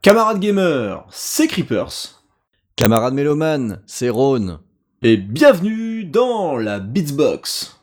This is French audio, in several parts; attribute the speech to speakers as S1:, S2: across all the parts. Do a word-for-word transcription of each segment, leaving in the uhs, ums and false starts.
S1: Camarades gamers, c'est Creepers.
S2: Camarades mélomanes, c'est Rhône.
S1: Et bienvenue dans la Beatsbox.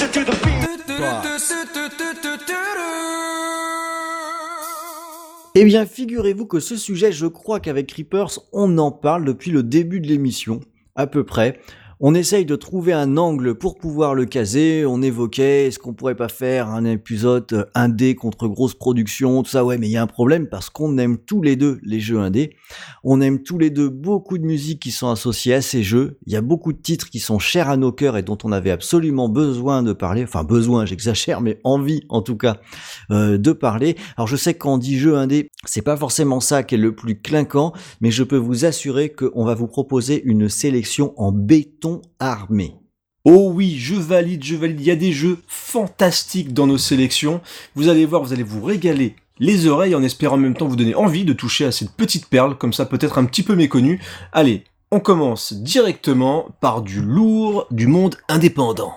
S2: Eh bien, figurez-vous que ce sujet, je crois qu'avec Creepers, on en parle depuis le début de l'émission, à peu près. On essaye de trouver un angle pour pouvoir le caser, on évoquait, est-ce qu'on pourrait pas faire un épisode indé contre grosse production, tout ça, ouais, mais il y a un problème parce qu'on aime tous les deux les jeux indés, on aime tous les deux beaucoup de musiques qui sont associées à ces jeux, il y a beaucoup de titres qui sont chers à nos cœurs et dont on avait absolument besoin de parler, enfin besoin, j'exagère, mais envie en tout cas euh, de parler. Alors je sais que quand on dit jeu indé, c'est pas forcément ça qui est le plus clinquant, mais je peux vous assurer qu'on va vous proposer une sélection en béton armé.
S1: Oh oui, je valide, je valide, il y a des jeux fantastiques dans nos sélections. Vous allez voir, vous allez vous régaler les oreilles en espérant en même temps vous donner envie de toucher à cette petite perle, comme ça peut-être un petit peu méconnue. Allez, on commence directement par du lourd du monde indépendant.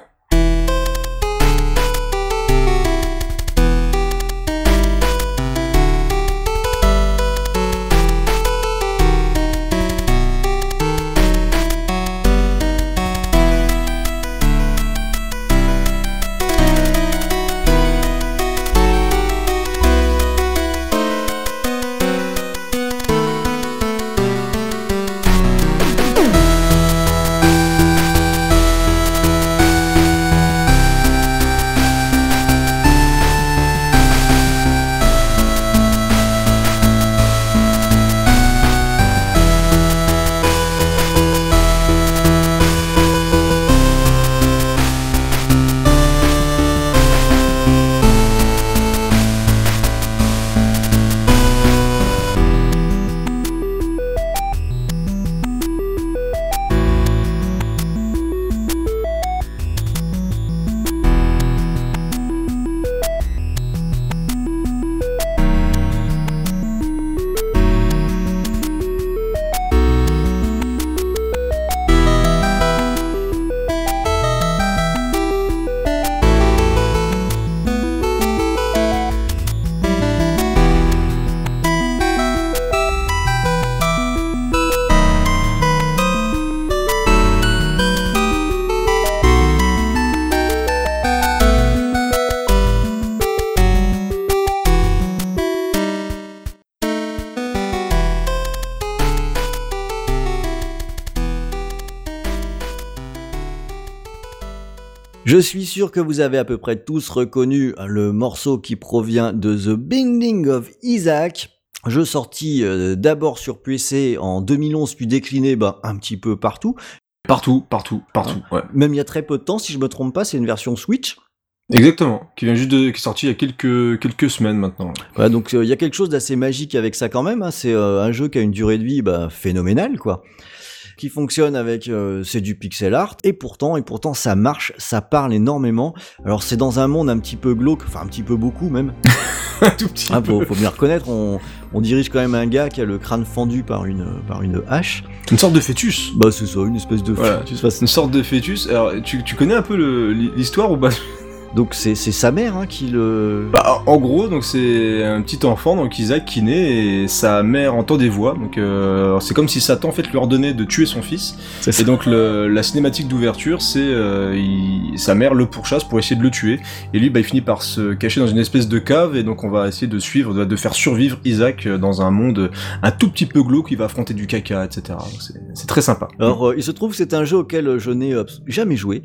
S2: Je suis sûr que vous avez à peu près tous reconnu le morceau qui provient de The Binding of Isaac. Jeu sorti euh, d'abord sur P C en deux mille onze, puis décliné bah, un petit peu partout.
S1: Partout, partout, partout, ouais.
S2: Même il y a très peu de temps, si je me trompe pas, c'est une version Switch.
S1: Exactement, qui vient juste de, qui est sorti il y a quelques, quelques semaines maintenant.
S2: Voilà, donc il euh, y a quelque chose d'assez magique avec ça quand même, hein. C'est euh, un jeu qui a une durée de vie bah, phénoménale, quoi. Qui fonctionne avec, euh, c'est du pixel art, et pourtant, et pourtant ça marche, ça parle énormément. Alors c'est dans un monde un petit peu glauque, enfin un petit peu beaucoup même.
S1: Un tout petit
S2: ah,
S1: peu.
S2: Faut, faut bien reconnaître, on, on dirige quand même un gars qui a le crâne fendu par une, par une hache.
S1: Une sorte de fœtus.
S2: Bah c'est ça, une espèce de
S1: voilà.
S2: fœtus. Enfin,
S1: une sorte de fœtus. Alors tu, tu connais un peu le, l'histoire ou pas?
S2: Donc c'est, c'est sa mère hein, qui le...
S1: Bah, en gros, donc c'est un petit enfant, donc Isaac, qui naît, et sa mère entend des voix, donc euh, c'est comme si Satan en fait lui ordonnait de tuer son fils, et donc le, la cinématique d'ouverture, c'est euh, il, sa mère le pourchasse pour essayer de le tuer, et lui bah, il finit par se cacher dans une espèce de cave, et donc on va essayer de suivre, de, de faire survivre Isaac dans un monde un tout petit peu glauque, il va affronter du caca, et cetera. Donc c'est, c'est très sympa.
S2: Alors euh, il se trouve que c'est un jeu auquel je n'ai euh, jamais joué,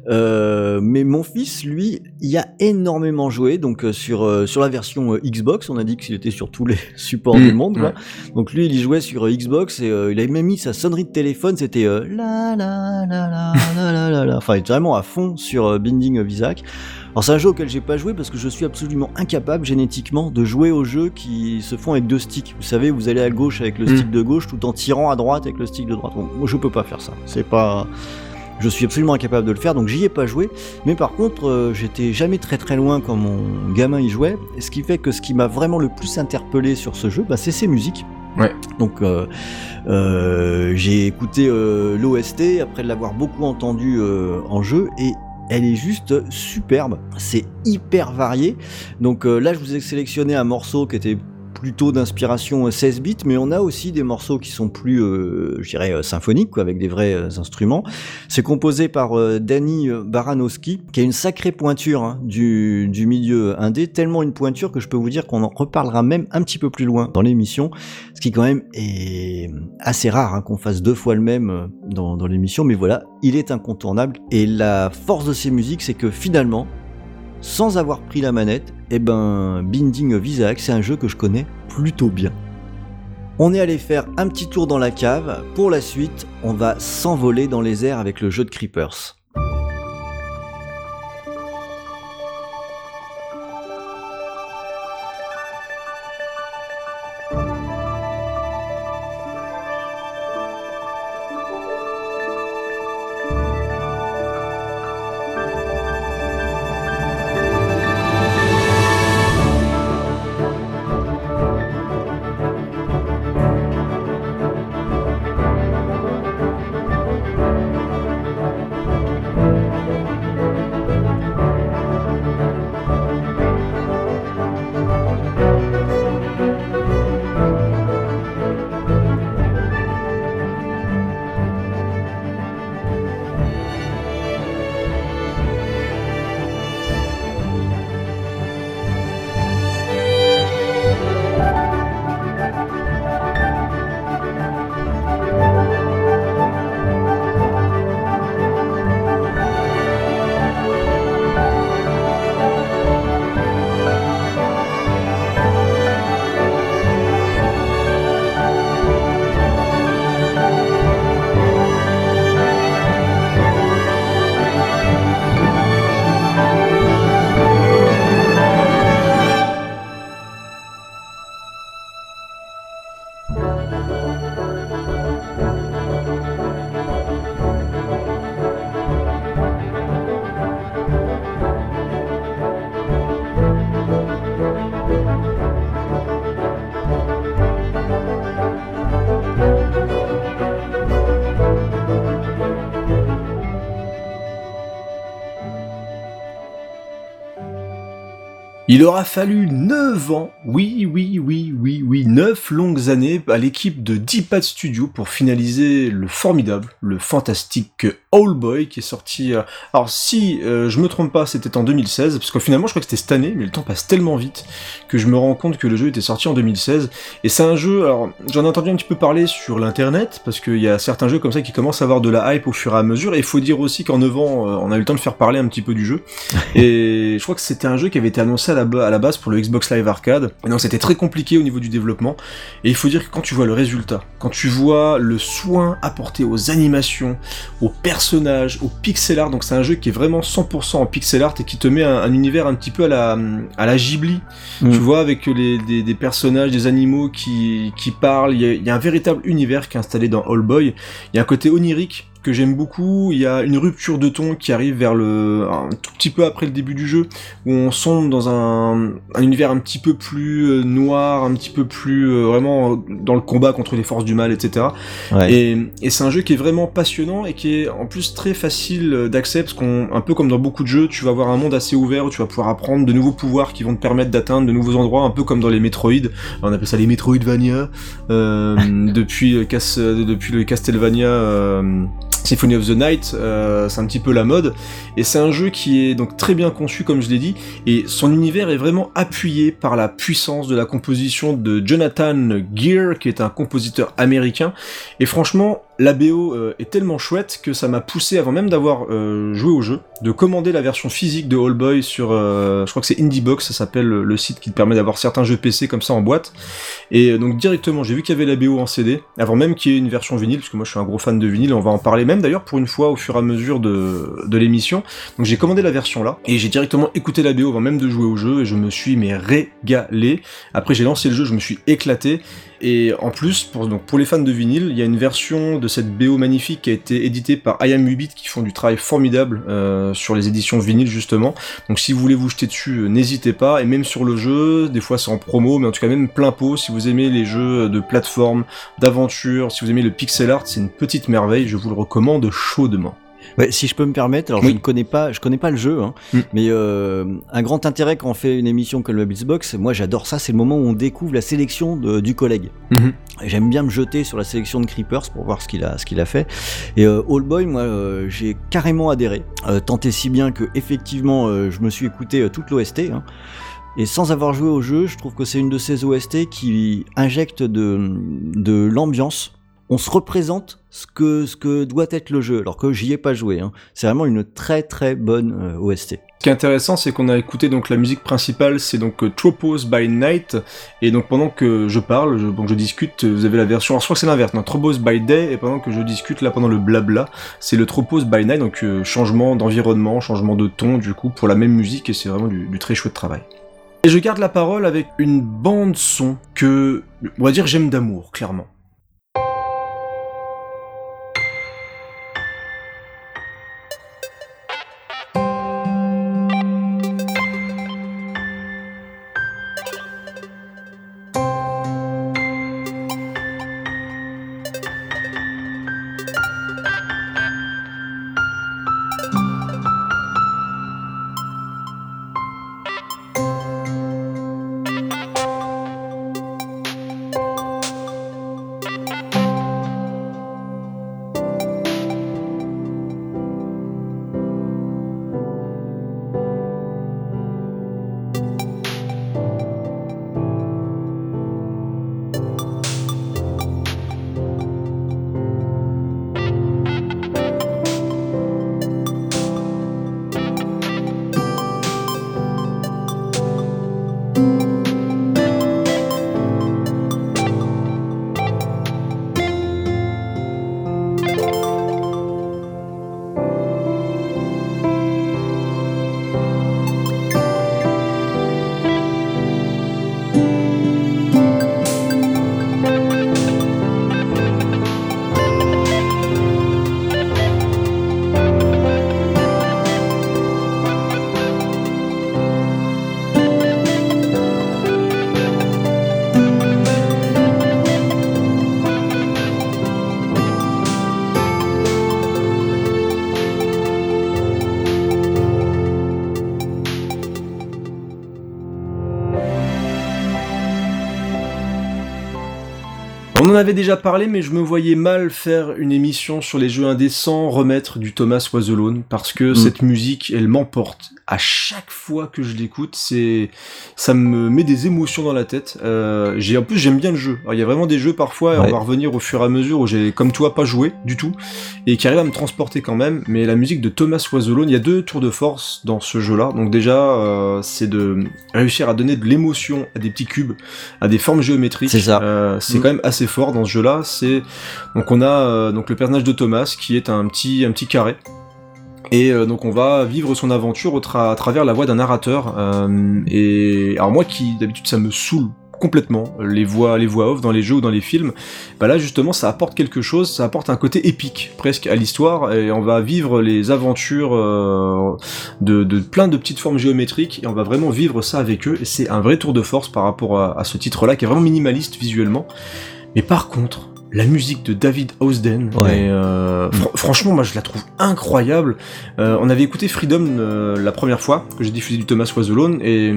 S2: euh, mais mon fils, lui, il a énormément joué, donc euh, sur euh, sur la version euh, Xbox, on a dit qu'il était sur tous les supports mmh, du monde, quoi. Ouais. Donc lui, il y jouait sur euh, Xbox et euh, il avait même mis sa sonnerie de téléphone, c'était euh, la la la la la la la la, enfin il était vraiment à fond sur euh, Binding of Isaac. Alors c'est un jeu auquel j'ai pas joué parce que je suis absolument incapable génétiquement de jouer aux jeux qui se font avec deux sticks. Vous savez, vous allez à gauche avec le stick mmh. de gauche tout en tirant à droite avec le stick de droite. Bon, moi je peux pas faire ça. C'est pas Je suis absolument incapable de le faire, donc j'y ai pas joué. Mais par contre, euh, j'étais jamais très très loin quand mon gamin y jouait. Ce qui fait que ce qui m'a vraiment le plus interpellé sur ce jeu, bah, c'est ses musiques.
S1: Ouais.
S2: Donc euh, euh, j'ai écouté euh, l'O S T après l'avoir beaucoup entendu euh, en jeu et elle est juste superbe. C'est hyper varié. Donc euh, là, je vous ai sélectionné un morceau qui était plutôt d'inspiration seize bits, mais on a aussi des morceaux qui sont plus, euh, je dirais, euh, symphoniques, quoi, avec des vrais euh, instruments. C'est composé par euh, Danny Baranowski, qui a une sacrée pointure hein, du, du milieu indé, tellement une pointure que je peux vous dire qu'on en reparlera même un petit peu plus loin dans l'émission, ce qui quand même est assez rare hein, qu'on fasse deux fois le même dans, dans l'émission, mais voilà, il est incontournable. Et la force de ces musiques, c'est que finalement, sans avoir pris la manette, eh ben, Binding of Isaac, c'est un jeu que je connais plutôt bien. On est allé faire un petit tour dans la cave. Pour la suite, on va s'envoler dans les airs avec le jeu de Creepers.
S1: Il aura fallu neuf ans, oui, oui, oui, oui, oui, neuf longues années à l'équipe de D-Pad Studio pour finaliser le formidable, le fantastique Owlboy qui est sorti... Euh... Alors si euh, je me trompe pas, c'était en deux mille seize, parce que finalement je crois que c'était cette année, mais le temps passe tellement vite que je me rends compte que le jeu était sorti en deux mille seize, et c'est un jeu, alors j'en ai entendu un petit peu parler sur l'internet, parce qu'il y a certains jeux comme ça qui commencent à avoir de la hype au fur et à mesure, et il faut dire aussi qu'en neuf ans, euh, on a eu le temps de faire parler un petit peu du jeu, et je crois que c'était un jeu qui avait été annoncé à la à la base pour le Xbox Live Arcade, et donc c'était très compliqué au niveau du développement, et il faut dire que quand tu vois le résultat, quand tu vois le soin apporté aux animations, aux personnages, au pixel art, donc c'est un jeu qui est vraiment cent pour cent en pixel art et qui te met un, un univers un petit peu à la, à la Ghibli, mmh. tu vois, avec les, des, des personnages, des animaux qui, qui parlent, il y, a, il y a un véritable univers qui est installé dans Owlboy, il y a un côté onirique que j'aime beaucoup, il y a une rupture de ton qui arrive vers le un tout petit peu après le début du jeu, où on sombre dans un, un univers un petit peu plus euh, noir, un petit peu plus euh, vraiment dans le combat contre les forces du mal, et cetera. Ouais. Et, et c'est un jeu qui est vraiment passionnant et qui est en plus très facile d'accès, parce qu'on, un peu comme dans beaucoup de jeux, tu vas avoir un monde assez ouvert où tu vas pouvoir apprendre de nouveaux pouvoirs qui vont te permettre d'atteindre de nouveaux endroits, un peu comme dans les Metroid. On appelle ça les Metroidvania, euh, depuis, le Cas, depuis le Castlevania euh, Symphony of the Night, euh, c'est un petit peu la mode, et c'est un jeu qui est donc très bien conçu comme je l'ai dit, et son univers est vraiment appuyé par la puissance de la composition de Jonathan Gear, qui est un compositeur américain, et franchement, la B O euh, est tellement chouette que ça m'a poussé, avant même d'avoir euh, joué au jeu, de commander la version physique de Owlboy sur, euh, je crois que c'est Indiebox, ça s'appelle le site qui te permet d'avoir certains jeux P C comme ça en boîte, et donc directement, j'ai vu qu'il y avait la B O en C D, avant même qu'il y ait une version vinyle, parce que moi je suis un gros fan de vinyle, on va en parler même d'ailleurs pour une fois au fur et à mesure de, de l'émission, donc j'ai commandé la version là, et j'ai directement écouté la B O avant même de jouer au jeu, et je me suis mais régalé. Après j'ai lancé le jeu, je me suis éclaté, et en plus, pour, donc pour les fans de vinyle, il y a une version de cette B O magnifique qui a été éditée par I Am huit bit, qui font du travail formidable euh, sur les éditions vinyle justement, donc si vous voulez vous jeter dessus, euh, n'hésitez pas, et même sur le jeu, des fois c'est en promo, mais en tout cas même plein pot, si vous aimez les jeux de plateforme, d'aventure, si vous aimez le pixel art, c'est une petite merveille, je vous le recommande chaudement.
S2: Ouais, si je peux me permettre, alors
S1: Oui.
S2: je ne connais pas, je connais pas le jeu, hein,
S1: Mm.
S2: mais euh, un grand intérêt quand on fait une émission comme le Blitzbox, moi j'adore ça, c'est le moment où on découvre la sélection de, du collègue.
S1: Mhm.
S2: Et j'aime bien me jeter sur la sélection de Creepers pour voir ce qu'il a, ce qu'il a fait. Et euh, Oldboy, moi, euh, j'ai carrément adhéré, euh, tant et si bien que effectivement, euh, je me suis écouté euh, toute l'O S T. Hein. Et sans avoir joué au jeu, je trouve que c'est une de ces O S T qui injecte de, de l'ambiance. On se représente ce que, ce que doit être le jeu, alors que j'y ai pas joué. Hein. C'est vraiment une très très bonne euh, O S T.
S1: Ce qui est intéressant, c'est qu'on a écouté donc la musique principale, c'est donc euh, Tropos by Night, et donc pendant que je parle, je, donc je discute, vous avez la version, alors je crois que c'est l'inverse, non, Tropos by Day, et pendant que je discute là pendant le blabla, c'est le Tropos by Night, donc euh, changement d'environnement, changement de ton du coup pour la même musique, et c'est vraiment du, du très chouette travail. Et je garde la parole avec une bande son que, on va dire, j'aime d'amour, clairement. On en avait déjà parlé, mais je me voyais mal faire une émission sur les jeux indés sans remettre du Thomas Was Alone, parce que mmh. cette musique, elle m'emporte. À chaque fois que je l'écoute, c'est, ça me met des émotions dans la tête. Euh, j'ai, en plus, j'aime bien le jeu. Alors, il y a vraiment des jeux parfois, et ouais. on va revenir au fur et à mesure où j'ai, comme toi, pas joué du tout, et qui arrivent à me transporter quand même. Mais la musique de Thomas Was Alone, il y a deux tours de force dans ce jeu-là. Donc déjà, euh, c'est de réussir à donner de l'émotion à des petits cubes, à des formes géométriques.
S2: C'est ça.
S1: Euh, c'est mmh. quand même assez fort dans ce jeu-là. C'est donc on a euh, donc le personnage de Thomas qui est un petit un petit carré. Et euh, donc on va vivre son aventure au tra- à travers la voix d'un narrateur. Euh, et alors moi qui d'habitude ça me saoule complètement les voix les voix off dans les jeux ou dans les films, bah là justement ça apporte quelque chose, ça apporte un côté épique presque à l'histoire et on va vivre les aventures euh, de, de plein de petites formes géométriques et on va vraiment vivre ça avec eux et c'est un vrai tour de force par rapport à, à ce titre-là qui est vraiment minimaliste visuellement. Mais par contre, la musique de David Howsden,
S2: ouais.
S1: et, euh, fr- franchement, moi je la trouve incroyable. Euh, on avait écouté Freedom euh, la première fois que j'ai diffusé du Thomas Was Alone, et,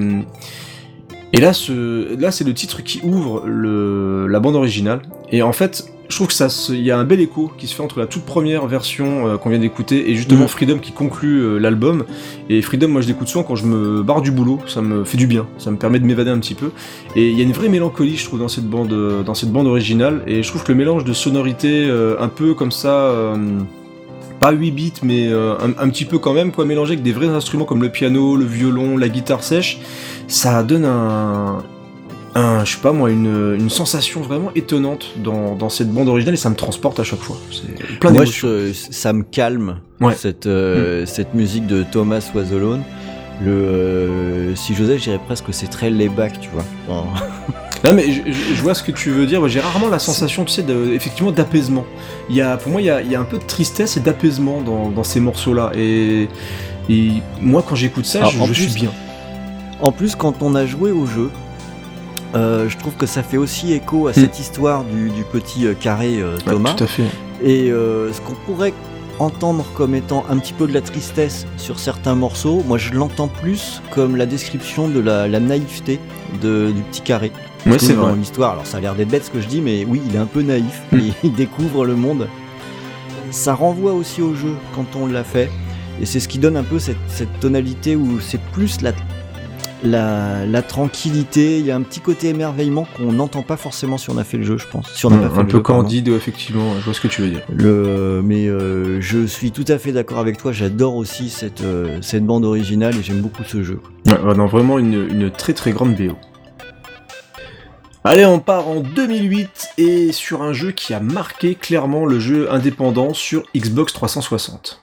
S1: et là, ce, là c'est le titre qui ouvre le, la bande originale. Et en fait, je trouve que ça, il y a un bel écho qui se fait entre la toute première version euh, qu'on vient d'écouter et justement mmh. Freedom qui conclut euh, l'album. Et Freedom, moi je l'écoute souvent quand je me barre du boulot, ça me fait du bien, ça me permet de m'évader un petit peu. Et il y a une vraie mélancolie, je trouve, dans cette bande, euh, dans cette bande originale. Et je trouve que le mélange de sonorités euh, un peu comme ça, euh, pas huit bits, mais euh, un, un petit peu quand même, quoi, mélangé avec des vrais instruments comme le piano, le violon, la guitare sèche, ça donne un... Un, je sais pas moi, une, une sensation vraiment étonnante dans, dans cette bande originale et ça me transporte à chaque fois. C'est plein
S2: Moi,
S1: d'émotions.
S2: je, ça me calme,
S1: ouais.
S2: cette, euh, mmh. cette musique de Thomas Was Alone. Le, euh, si j'osais, je dirais presque que c'est très layback, tu vois. Enfin...
S1: Non mais je, je vois ce que tu veux dire, moi, j'ai rarement la sensation, tu sais, de, effectivement d'apaisement. Il y a, pour moi, il y a, il y a un peu de tristesse et d'apaisement dans, dans ces morceaux-là. Et, et moi, quand j'écoute ça, Alors, je, je plus, suis bien.
S2: En plus, quand on a joué au jeu, Euh, je trouve que ça fait aussi écho à cette mmh. histoire du, du petit euh, carré euh, Thomas.
S1: Ouais, tout à fait.
S2: Et euh, ce qu'on pourrait entendre comme étant un petit peu de la tristesse sur certains morceaux. Moi, je l'entends plus comme la description de la, la naïveté de, du petit carré.
S1: Ouais, c'est vrai.
S2: Dans l'histoire, alors ça a l'air d'être bête ce que je dis, mais oui, il est un peu naïf, mm. il, il découvre le monde. Ça renvoie aussi au jeu quand on l'a fait, et c'est ce qui donne un peu cette, cette tonalité où c'est plus la, la, la tranquillité, il y a un petit côté émerveillement qu'on n'entend pas forcément si on a fait le jeu, je pense. Si on n'a
S1: mmh,
S2: pas fait
S1: un
S2: le
S1: peu
S2: jeu,
S1: candide, effectivement, je vois ce que tu veux dire.
S2: Le, mais euh, je suis tout à fait d'accord avec toi, j'adore aussi cette, euh, cette bande originale et j'aime beaucoup ce jeu.
S1: Ouais, non, vraiment une, une très très grande B O. Allez, on part en deux mille huit et sur un jeu qui a marqué clairement le jeu indépendant sur Xbox trois cent soixante.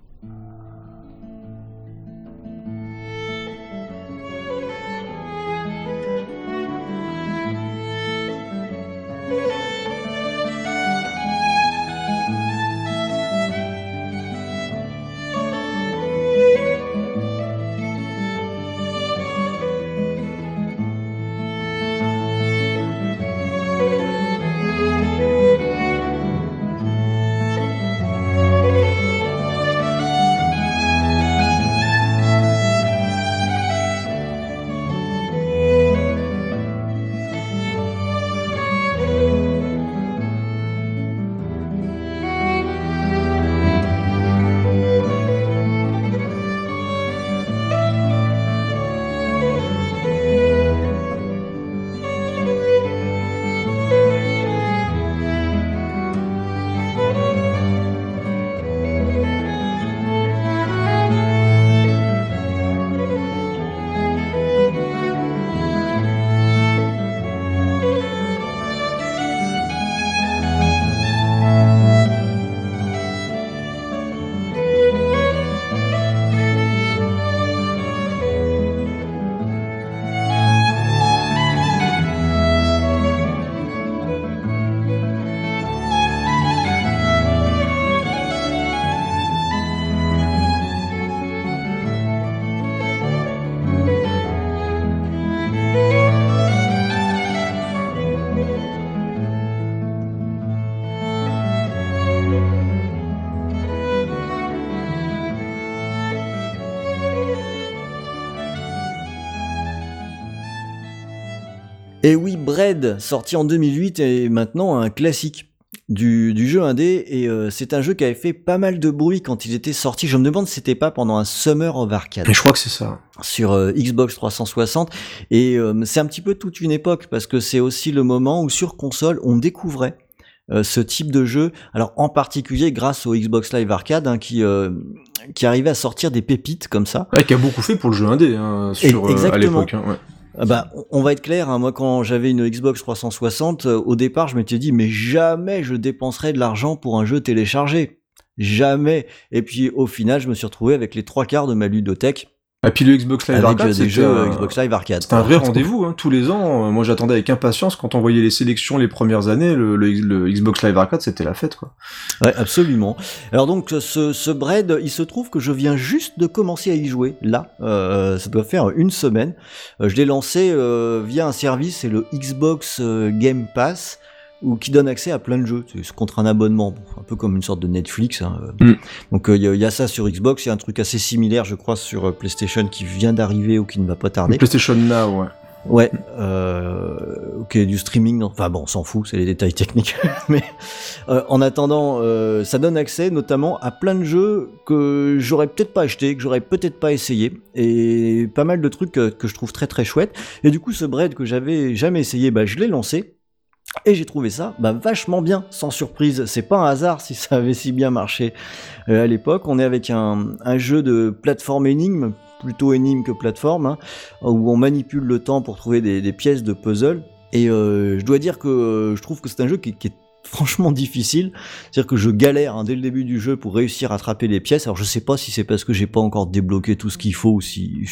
S2: Et oui, Braid, sorti en deux mille huit, est maintenant un classique du, du jeu indé, et euh, c'est un jeu qui avait fait pas mal de bruit quand il était sorti. Je me demande si c'était pas pendant un Summer of Arcade.
S1: Et je crois que c'est ça.
S2: Sur euh, Xbox trois cent soixante, et euh, c'est un petit peu toute une époque, parce que c'est aussi le moment où sur console, on découvrait euh, ce type de jeu, alors en particulier grâce au Xbox Live Arcade, hein, qui... Euh, qui arrivait à sortir des pépites comme ça.
S1: Ouais, qui a beaucoup fait pour le jeu indé, hein, sur, euh, à l'époque. Hein, ouais.
S2: Bah, on va être clair, hein, moi quand j'avais une Xbox trois cent soixante, euh, au départ je m'étais dit mais jamais je dépenserais de l'argent pour un jeu téléchargé. Jamais. Et puis au final je me suis retrouvé avec les trois quarts de ma ludothèque.
S1: Et puis le Xbox Live
S2: avec
S1: Arcade,
S2: des jeux un... Xbox Live Arcade.
S1: C'était un vrai rendez-vous, hein, tous les ans. Moi j'attendais avec impatience quand on voyait les sélections les premières années, le, le, le Xbox Live Arcade c'était la fête, quoi.
S2: Ouais, absolument. Alors donc ce, ce Braid, il se trouve que je viens juste de commencer à y jouer, là, euh, ça doit faire une semaine. Euh, je l'ai lancé euh, via un service, c'est le Xbox euh, Game Pass, ou qui donne accès à plein de jeux, c'est contre un abonnement, bon, un peu comme une sorte de Netflix. Hein. Mm. Donc il euh, y, y a ça sur Xbox, il y a un truc assez similaire, je crois, sur euh, PlayStation qui vient d'arriver ou qui ne va pas tarder.
S1: Le PlayStation Now, ouais.
S2: Ouais, euh, ok, du streaming, non. Enfin bon, on s'en fout, c'est les détails techniques. Mais euh, en attendant, euh, ça donne accès notamment à plein de jeux que j'aurais peut-être pas acheté, que j'aurais peut-être pas essayé, et pas mal de trucs que, que je trouve très très chouettes. Et du coup, ce Braid que j'avais jamais essayé, bah je l'ai lancé. Et j'ai trouvé ça bah, vachement bien, sans surprise. C'est pas un hasard si ça avait si bien marché euh, à l'époque. On est avec un, un jeu de plateforme énigme, plutôt énigme que plateforme, hein, où on manipule le temps pour trouver des, des pièces de puzzle. Et euh, je dois dire que euh, je trouve que c'est un jeu qui, qui est franchement difficile. C'est-à-dire que je galère hein, dès le début du jeu pour réussir à attraper les pièces. Alors je sais pas si c'est parce que j'ai pas encore débloqué tout ce qu'il faut ou si...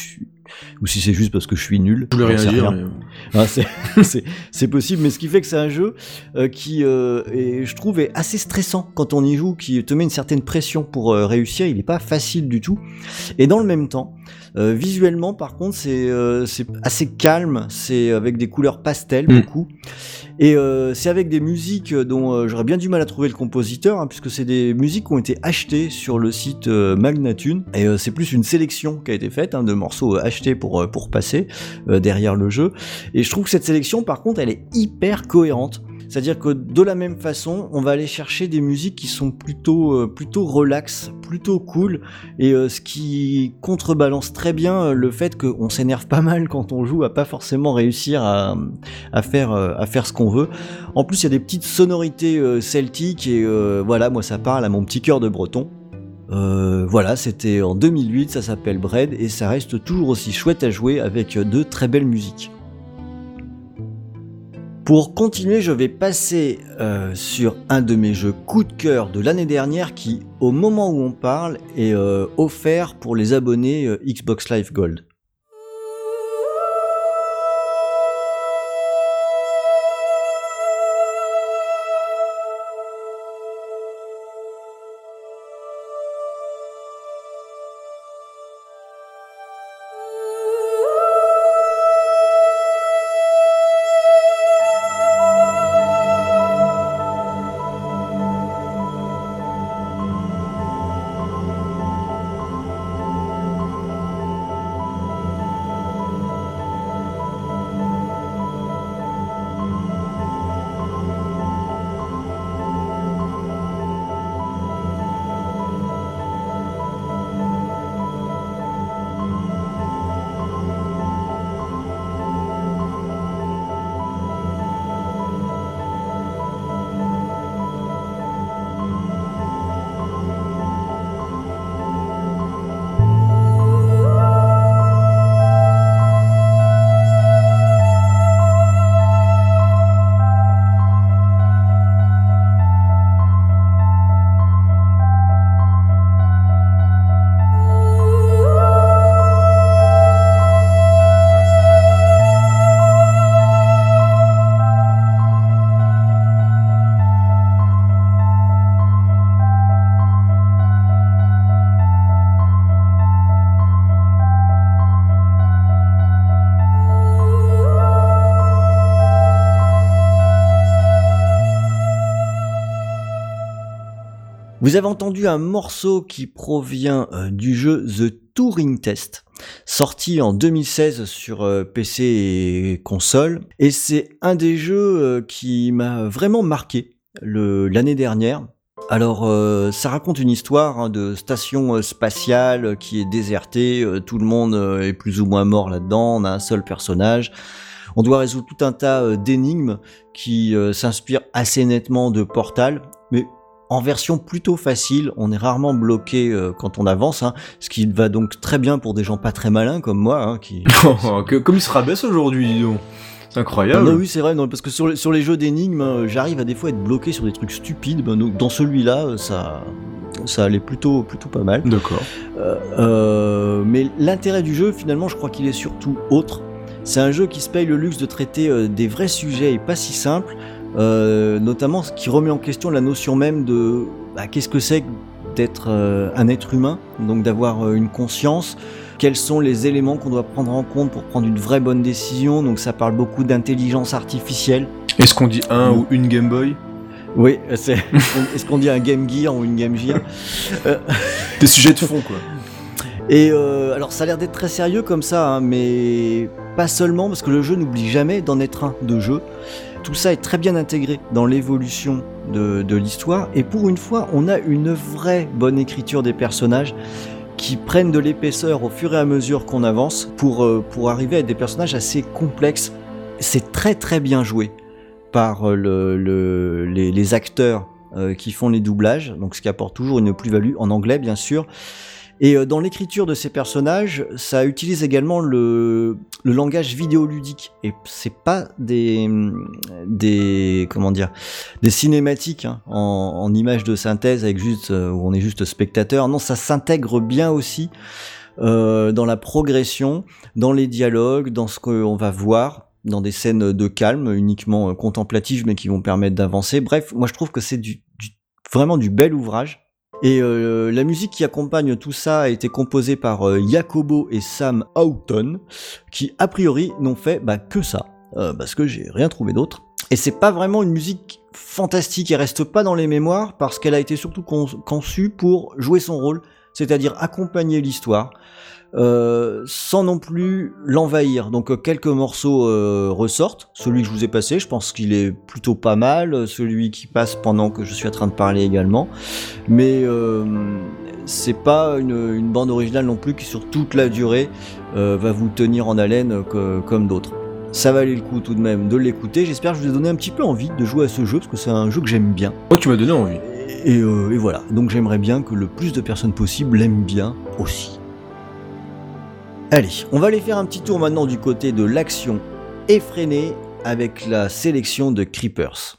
S2: ou si c'est juste parce que je suis nul.
S1: Je voulais rien dire.
S2: Rien. Mais... Ah, c'est, c'est, c'est possible, mais ce qui fait que c'est un jeu euh, qui, euh, est, je trouve, est assez stressant quand on y joue, qui te met une certaine pression pour euh, réussir. Il n'est pas facile du tout. Et dans le même temps, euh, visuellement, par contre, c'est, euh, c'est assez calme. C'est avec des couleurs pastel, mmh. beaucoup. Et euh, c'est avec des musiques dont euh, j'aurais bien du mal à trouver le compositeur, hein, puisque c'est des musiques qui ont été achetées sur le site euh, Magnatune. Et euh, c'est plus une sélection qui a été faite, hein, de morceaux achetés pour, euh, pour passer euh, derrière le jeu. Et je trouve que cette sélection, par contre, elle est hyper cohérente. C'est-à-dire que de la même façon, on va aller chercher des musiques qui sont plutôt, euh, plutôt relax, plutôt cool, et euh, ce qui contrebalance très bien euh, le fait qu'on s'énerve pas mal quand on joue, à pas forcément réussir à, à, faire, euh, à faire ce qu'on veut. En plus, il y a des petites sonorités euh, celtiques, et euh, voilà, moi ça parle à mon petit cœur de breton. Euh, voilà, c'était en deux mille huit, ça s'appelle Bread, et ça reste toujours aussi chouette à jouer avec de très belles musiques. Pour continuer, je vais passer euh, sur un de mes jeux coup de cœur de l'année dernière qui, au moment où on parle, est euh, offert pour les abonnés euh, Xbox Live Gold. Vous avez entendu un morceau qui provient euh, du jeu The Turing Test, sorti en deux mille seize sur euh, P C et console, et c'est un des jeux euh, qui m'a vraiment marqué le, l'année dernière. Alors, euh, ça raconte une histoire, hein, de station euh, spatiale qui est désertée, euh, tout le monde euh, est plus ou moins mort là-dedans, on a un seul personnage. On doit résoudre tout un tas euh, d'énigmes qui euh, s'inspirent assez nettement de Portal, mais en version plutôt facile. On est rarement bloqué euh, quand on avance, hein, ce qui va donc très bien pour des gens pas très malins comme moi. Hein, qui...
S1: oh, que, comme il se rabaisse aujourd'hui, dis donc. C'est incroyable.
S2: Non, oui, c'est vrai, non, parce que sur, sur les jeux d'énigmes, euh, j'arrive à des fois être bloqué sur des trucs stupides. Ben, donc, dans celui-là, euh, ça, ça allait plutôt, plutôt pas mal.
S1: D'accord.
S2: Euh, euh, mais l'intérêt du jeu, finalement, je crois qu'il est surtout autre. C'est un jeu qui se paye le luxe de traiter euh, des vrais sujets et pas si simples. Euh, notamment ce qui remet en question la notion même de bah, qu'est-ce que c'est d'être euh, un être humain, donc d'avoir euh, une conscience, quels sont les éléments qu'on doit prendre en compte pour prendre une vraie bonne décision. Donc ça parle beaucoup d'intelligence artificielle.
S1: Est-ce qu'on dit un mmh. ou une Game Boy ?
S2: Oui, c'est... est-ce qu'on dit un Game Gear ou une Game Gear ? euh...
S1: Des sujets de fond, quoi.
S2: Et euh, alors ça a l'air d'être très sérieux comme ça, hein, mais pas seulement, parce que le jeu n'oublie jamais d'en être un de jeu. Tout ça est très bien intégré dans l'évolution de, de l'histoire, et pour une fois, on a une vraie bonne écriture des personnages qui prennent de l'épaisseur au fur et à mesure qu'on avance pour, euh, pour arriver à être des personnages assez complexes. C'est très très bien joué par le, le, les, les acteurs euh, qui font les doublages, donc ce qui apporte toujours une plus-value, en anglais bien sûr. Et dans l'écriture de ces personnages, ça utilise également le, le langage vidéoludique. Et c'est pas des, des, comment dire, des cinématiques, hein, en, en images de synthèse avec juste, où on est juste spectateur. Non, ça s'intègre bien aussi euh, dans la progression, dans les dialogues, dans ce qu'on va voir, dans des scènes de calme uniquement euh, contemplatives mais qui vont permettre d'avancer. Bref, moi je trouve que c'est du, du, vraiment du bel ouvrage. Et euh, la musique qui accompagne tout ça a été composée par euh, Jacobo et Sam Houghton, qui a priori n'ont fait bah, que ça, euh, parce que j'ai rien trouvé d'autre. Et c'est pas vraiment une musique fantastique, elle reste pas dans les mémoires, parce qu'elle a été surtout con- conçue pour jouer son rôle, c'est-à-dire accompagner l'histoire, euh, sans non plus l'envahir. Donc euh, quelques morceaux euh, ressortent, celui que je vous ai passé, je pense qu'il est plutôt pas mal, celui qui passe pendant que je suis en train de parler également, mais euh, c'est pas une, une bande originale non plus qui sur toute la durée euh, va vous tenir en haleine que, comme d'autres. Ça valait le coup tout de même de l'écouter, j'espère que je vous ai donné un petit peu envie de jouer à ce jeu, parce que c'est un jeu que j'aime bien.
S1: Moi, tu m'as donné envie.
S2: Et, euh, et voilà, donc j'aimerais bien que le plus de personnes possible l'aiment bien aussi. Allez, on va aller faire un petit tour maintenant du côté de l'action effrénée avec la sélection de Creepers.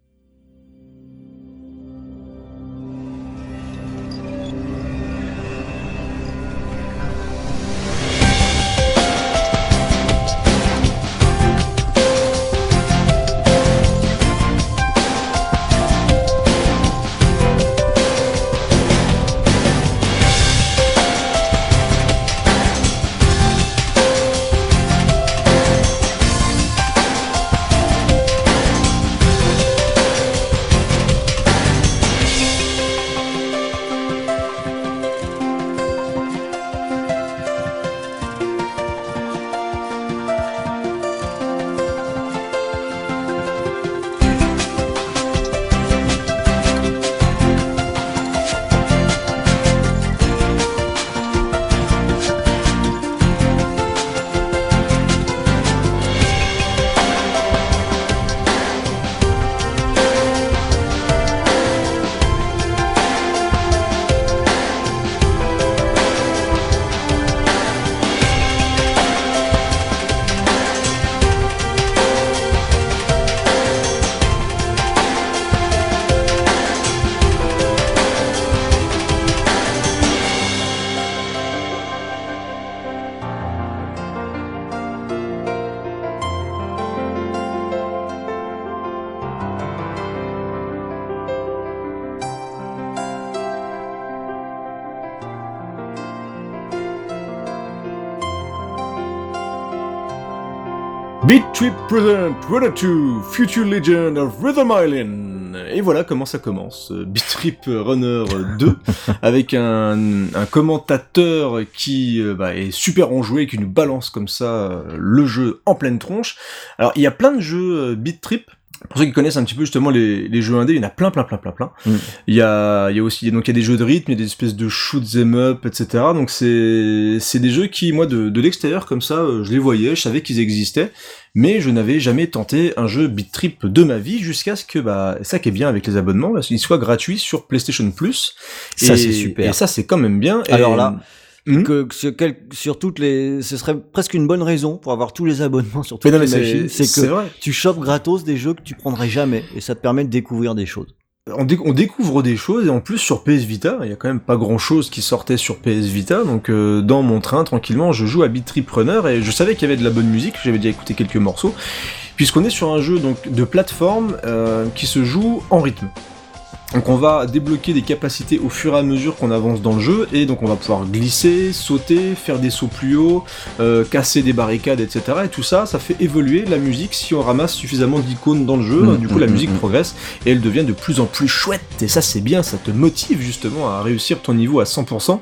S1: Beat Trip Present Runner deux, Future Legend of Rhythm Island. Et voilà comment ça commence, Beat Trip Runner deux, avec un, un commentateur qui bah, est super enjoué, qui nous balance comme ça le jeu en pleine tronche. Alors il y a plein de jeux Beat Trip. Pour ceux qui connaissent un petit peu justement les, les jeux indés, il y en a plein, plein, plein, plein, plein. Mm. Il y a, il y a aussi, donc il y a des jeux de rythme, il y a des espèces de shoot them up, et cetera. Donc c'est, c'est des jeux qui, moi, de, de l'extérieur comme ça, je les voyais, je savais qu'ils existaient, mais je n'avais jamais tenté un jeu Beat Trip de ma vie jusqu'à ce que, bah, ça qui est bien avec les abonnements, là, il soit gratuit sur PlayStation Plus.
S2: Ça
S1: et,
S2: c'est super.
S1: Et ça c'est quand même bien.
S2: Alors
S1: et...
S2: là.
S1: Mmh.
S2: Que, que sur, quel, sur toutes les, ce serait presque une bonne raison pour avoir tous les abonnements sur toutes
S1: non,
S2: les
S1: c'est,
S2: machines, c'est que
S1: c'est vrai.
S2: Tu chopes gratos des jeux que tu prendrais jamais et ça te permet de découvrir des choses.
S1: On, dé- on découvre des choses et en plus sur P S Vita, il y a quand même pas grand chose qui sortait sur P S Vita, donc euh, dans mon train tranquillement je joue à Beat Trip Runner et je savais qu'il y avait de la bonne musique, j'avais déjà écouté quelques morceaux, puisqu'on est sur un jeu donc de plateforme euh, qui se joue en rythme. Donc on va débloquer des capacités au fur et à mesure qu'on avance dans le jeu, et donc on va pouvoir glisser, sauter, faire des sauts plus hauts, euh, casser des barricades, et cetera. Et tout ça, ça fait évoluer la musique si on ramasse suffisamment d'icônes dans le jeu, mmh, du coup mmh, la musique mmh. progresse, et elle devient de plus en plus chouette, et ça c'est bien, ça te motive justement à réussir ton niveau à cent pour cent.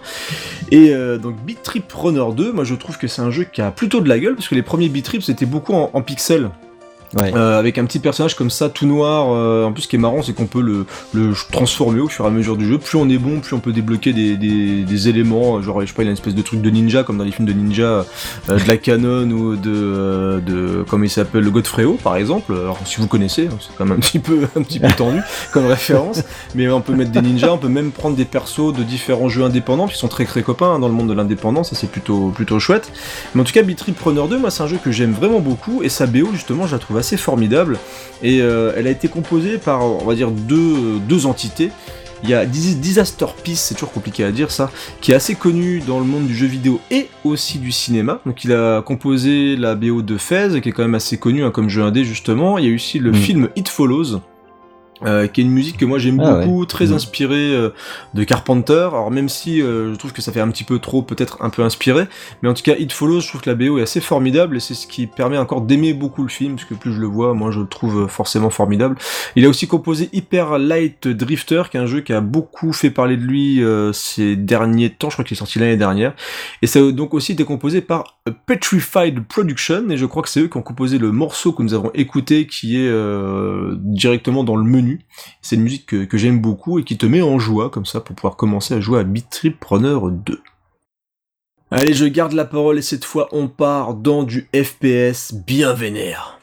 S1: Et euh, donc Beat Trip Runner deux, moi je trouve que c'est un jeu qui a plutôt de la gueule, parce que les premiers Beat Trip c'était beaucoup en, en pixels. Ouais. Euh, avec un petit personnage comme ça tout noir, euh, en plus ce qui est marrant c'est qu'on peut le, le transformer au fur et à mesure du jeu, plus on est bon, plus on peut débloquer des, des, des éléments, genre je sais pas, il a une espèce de truc de ninja comme dans les films de ninja, euh, de la canon ou de, euh, de comment il s'appelle, le Godfrey par exemple, alors si vous connaissez, c'est quand même un petit peu, un petit peu tendu comme référence, mais on peut mettre des ninjas, on peut même prendre des persos de différents jeux indépendants qui sont très très copains hein, dans le monde de l'indépendance, ça c'est plutôt, plutôt chouette, mais en tout cas Beat Trip Runner deux, moi c'est un jeu que j'aime vraiment beaucoup, et sa B O justement je la trouve assez formidable, et euh, elle a été composée par, on va dire, deux, deux entités. Il y a Disaster Peace, c'est toujours compliqué à dire ça, qui est assez connu dans le monde du jeu vidéo et aussi du cinéma. Donc il a composé la B O de Fez, qui est quand même assez connu hein, comme jeu indé justement. Il y a aussi le mmh. film It Follows, Euh, qui est une musique que moi j'aime ah beaucoup, ouais. très mmh. inspirée euh, de Carpenter. Alors même si euh, je trouve que ça fait un petit peu trop, peut-être un peu inspiré, mais en tout cas It Follows, je trouve que la B O est assez formidable et c'est ce qui permet encore d'aimer beaucoup le film, parce que plus je le vois, moi je le trouve forcément formidable. Il a aussi composé Hyper Light Drifter, qui est un jeu qui a beaucoup fait parler de lui euh, ces derniers temps, je crois qu'il est sorti l'année dernière, et ça a donc aussi été composé par Petrified Production, et je crois que c'est eux qui ont composé le morceau que nous avons écouté, qui est euh, directement dans le menu. C'est une musique que, que j'aime beaucoup et qui te met en joie comme ça pour pouvoir commencer à jouer à Beat Trip Runner deux. Allez, je garde la parole et cette fois on part dans du F P S bien vénère.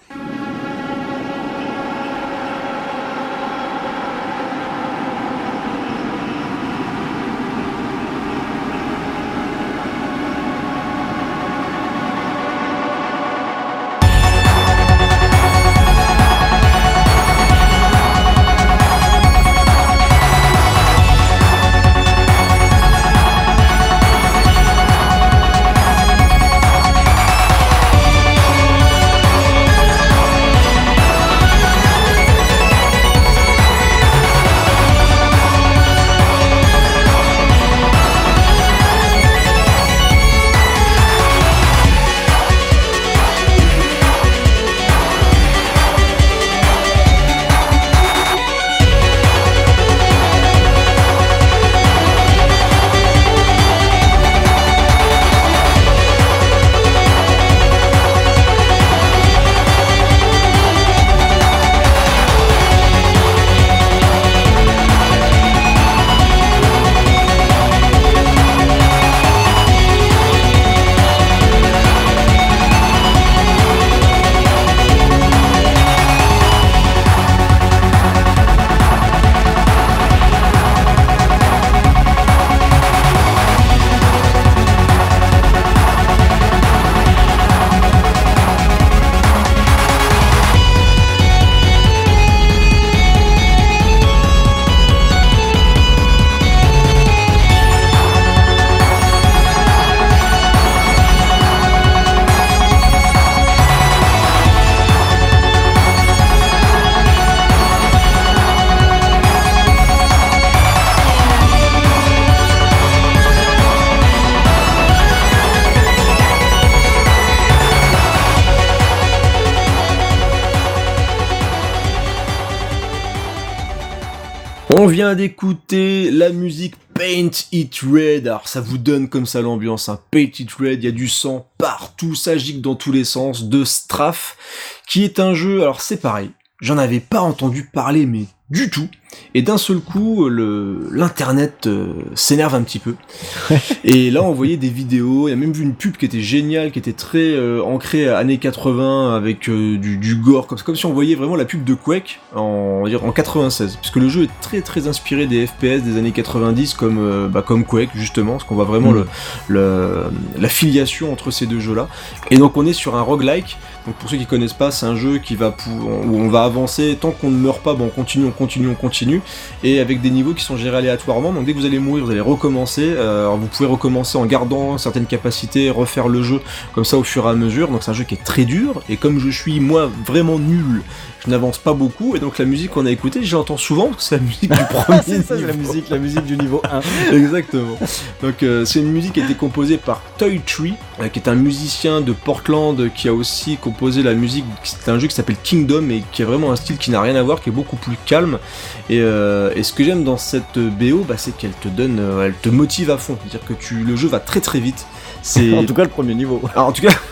S1: On vient d'écouter la musique Paint It Red. Alors ça vous donne comme ça l'ambiance, hein. Paint It Red, il y a du sang partout, ça gicle dans tous les sens, de Strafe, qui est un jeu, alors c'est pareil, j'en avais pas entendu parler, mais du tout. Et d'un seul coup, le l'internet euh, s'énerve un petit peu. Et là, on voyait des vidéos, il y a même vu une pub qui était géniale, qui était très euh, ancrée à années quatre-vingts, avec euh, du, du gore, comme, comme si on voyait vraiment la pub de Quake en, on va dire, en quatre-vingt-seize. Parce que le jeu est très très inspiré des F P S des années quatre-vingt-dix, comme, euh, bah, comme Quake, justement, parce qu'on voit vraiment mmh. le, le, la filiation entre ces deux jeux-là. Et donc on est sur un roguelike. Donc pour ceux qui connaissent pas, c'est un jeu qui va pour, où on va avancer, tant qu'on ne meurt pas, bon, on continue, on continue, on continue, et avec des niveaux qui sont gérés aléatoirement, donc dès que vous allez mourir, vous allez recommencer, euh, alors vous pouvez recommencer en gardant certaines capacités, refaire le jeu comme ça au fur et à mesure, donc c'est un jeu qui est très dur, et comme je suis moi vraiment nul, je n'avance pas beaucoup, et donc la musique qu'on a écoutée, j'entends souvent, parce que c'est la musique du premier
S2: c'est ça, la musique, la musique du niveau un.
S1: Exactement. Donc euh, c'est une musique qui a été composée par Toy Tree, euh, qui est un musicien de Portland, qui a aussi composé la musique, c'est un jeu qui s'appelle Kingdom, et qui est vraiment un style qui n'a rien à voir, qui est beaucoup plus calme, et, euh, et ce que j'aime dans cette B O, bah, c'est qu'elle te donne, euh, elle te motive à fond, c'est-à-dire que tu, le jeu va très très vite. C'est...
S2: En tout cas le premier niveau.
S1: Alors, en tout cas,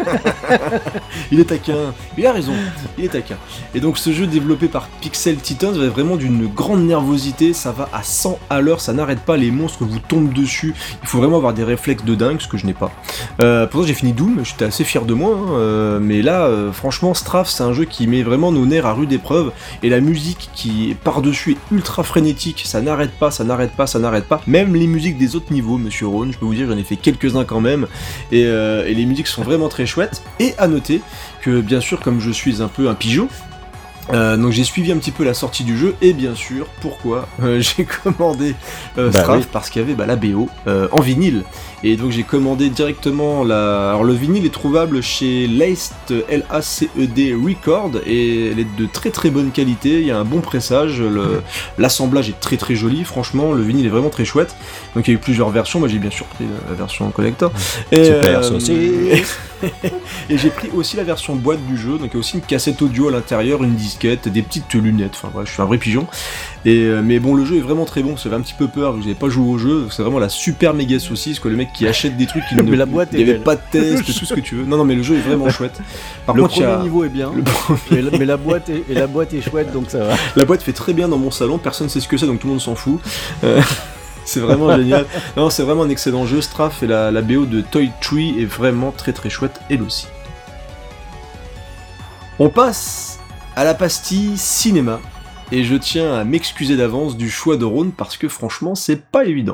S1: il est taquin, il a raison, il est taquin. Et donc ce jeu développé par Pixel Titans va vraiment d'une grande nervosité, ça va à cent à l'heure, ça n'arrête pas, les monstres vous tombent dessus, il faut vraiment avoir des réflexes de dingue, ce que je n'ai pas. Euh, pourtant j'ai fini Doom, j'étais assez fier de moi, hein, euh, mais là, euh, franchement, Strafe, c'est un jeu qui met vraiment nos nerfs à rude épreuve, et la musique qui est par-dessus est ultra frénétique, ça n'arrête pas, ça n'arrête pas, ça n'arrête pas, même les musiques des autres niveaux, monsieur Rhône, je peux vous dire, j'en ai fait quelques-uns quand même, et, euh, et les musiques sont vraiment très chouettes, et à noter que bien sûr, comme je suis un peu un pigeon, Euh, donc j'ai suivi un petit peu la sortie du jeu et bien sûr pourquoi euh, j'ai commandé euh,
S2: Bah
S1: Strafe
S2: oui.
S1: parce qu'il y avait bah, la B O euh, en vinyle et donc j'ai commandé directement la. Alors le vinyle est trouvable chez Laced L A C E D Record et elle est de très très bonne qualité, il y a un bon pressage, le... l'assemblage est très très joli, franchement le vinyle est vraiment très chouette. Donc il y a eu plusieurs versions, moi j'ai bien sûr pris la version collector. Et,
S2: Super,
S1: euh,
S2: ça aussi.
S1: et j'ai pris aussi la version boîte du jeu, donc il y a aussi une cassette audio à l'intérieur, une disquette, des petites lunettes, enfin voilà, je suis un vrai pigeon. Et, euh, mais bon, le jeu est vraiment très bon, j'avais un petit peu peur, vous n'avez pas joué au jeu, c'est vraiment la super méga saucisse, quoi, le mec qui achète des trucs, qui ne,
S2: Mais la boîte
S1: il
S2: est
S1: n'y avait
S2: belle.
S1: pas de test, tout ce que tu veux. Non, non, mais le jeu est vraiment chouette. Par
S2: Le
S1: contre, il y
S2: premier
S1: a...
S2: niveau est bien,
S1: le premier-
S2: mais, la, mais la boîte est, et la boîte est chouette, donc ça va.
S1: la boîte fait très bien dans mon salon, personne sait ce que c'est, donc tout le monde s'en fout. Euh, C'est vraiment génial. Non, c'est vraiment un excellent jeu. Strafe et la, la B O de Toy Tree est vraiment très très chouette, elle aussi. On passe à la pastille cinéma. Et je tiens à m'excuser d'avance du choix de Rhône parce que franchement, c'est pas évident.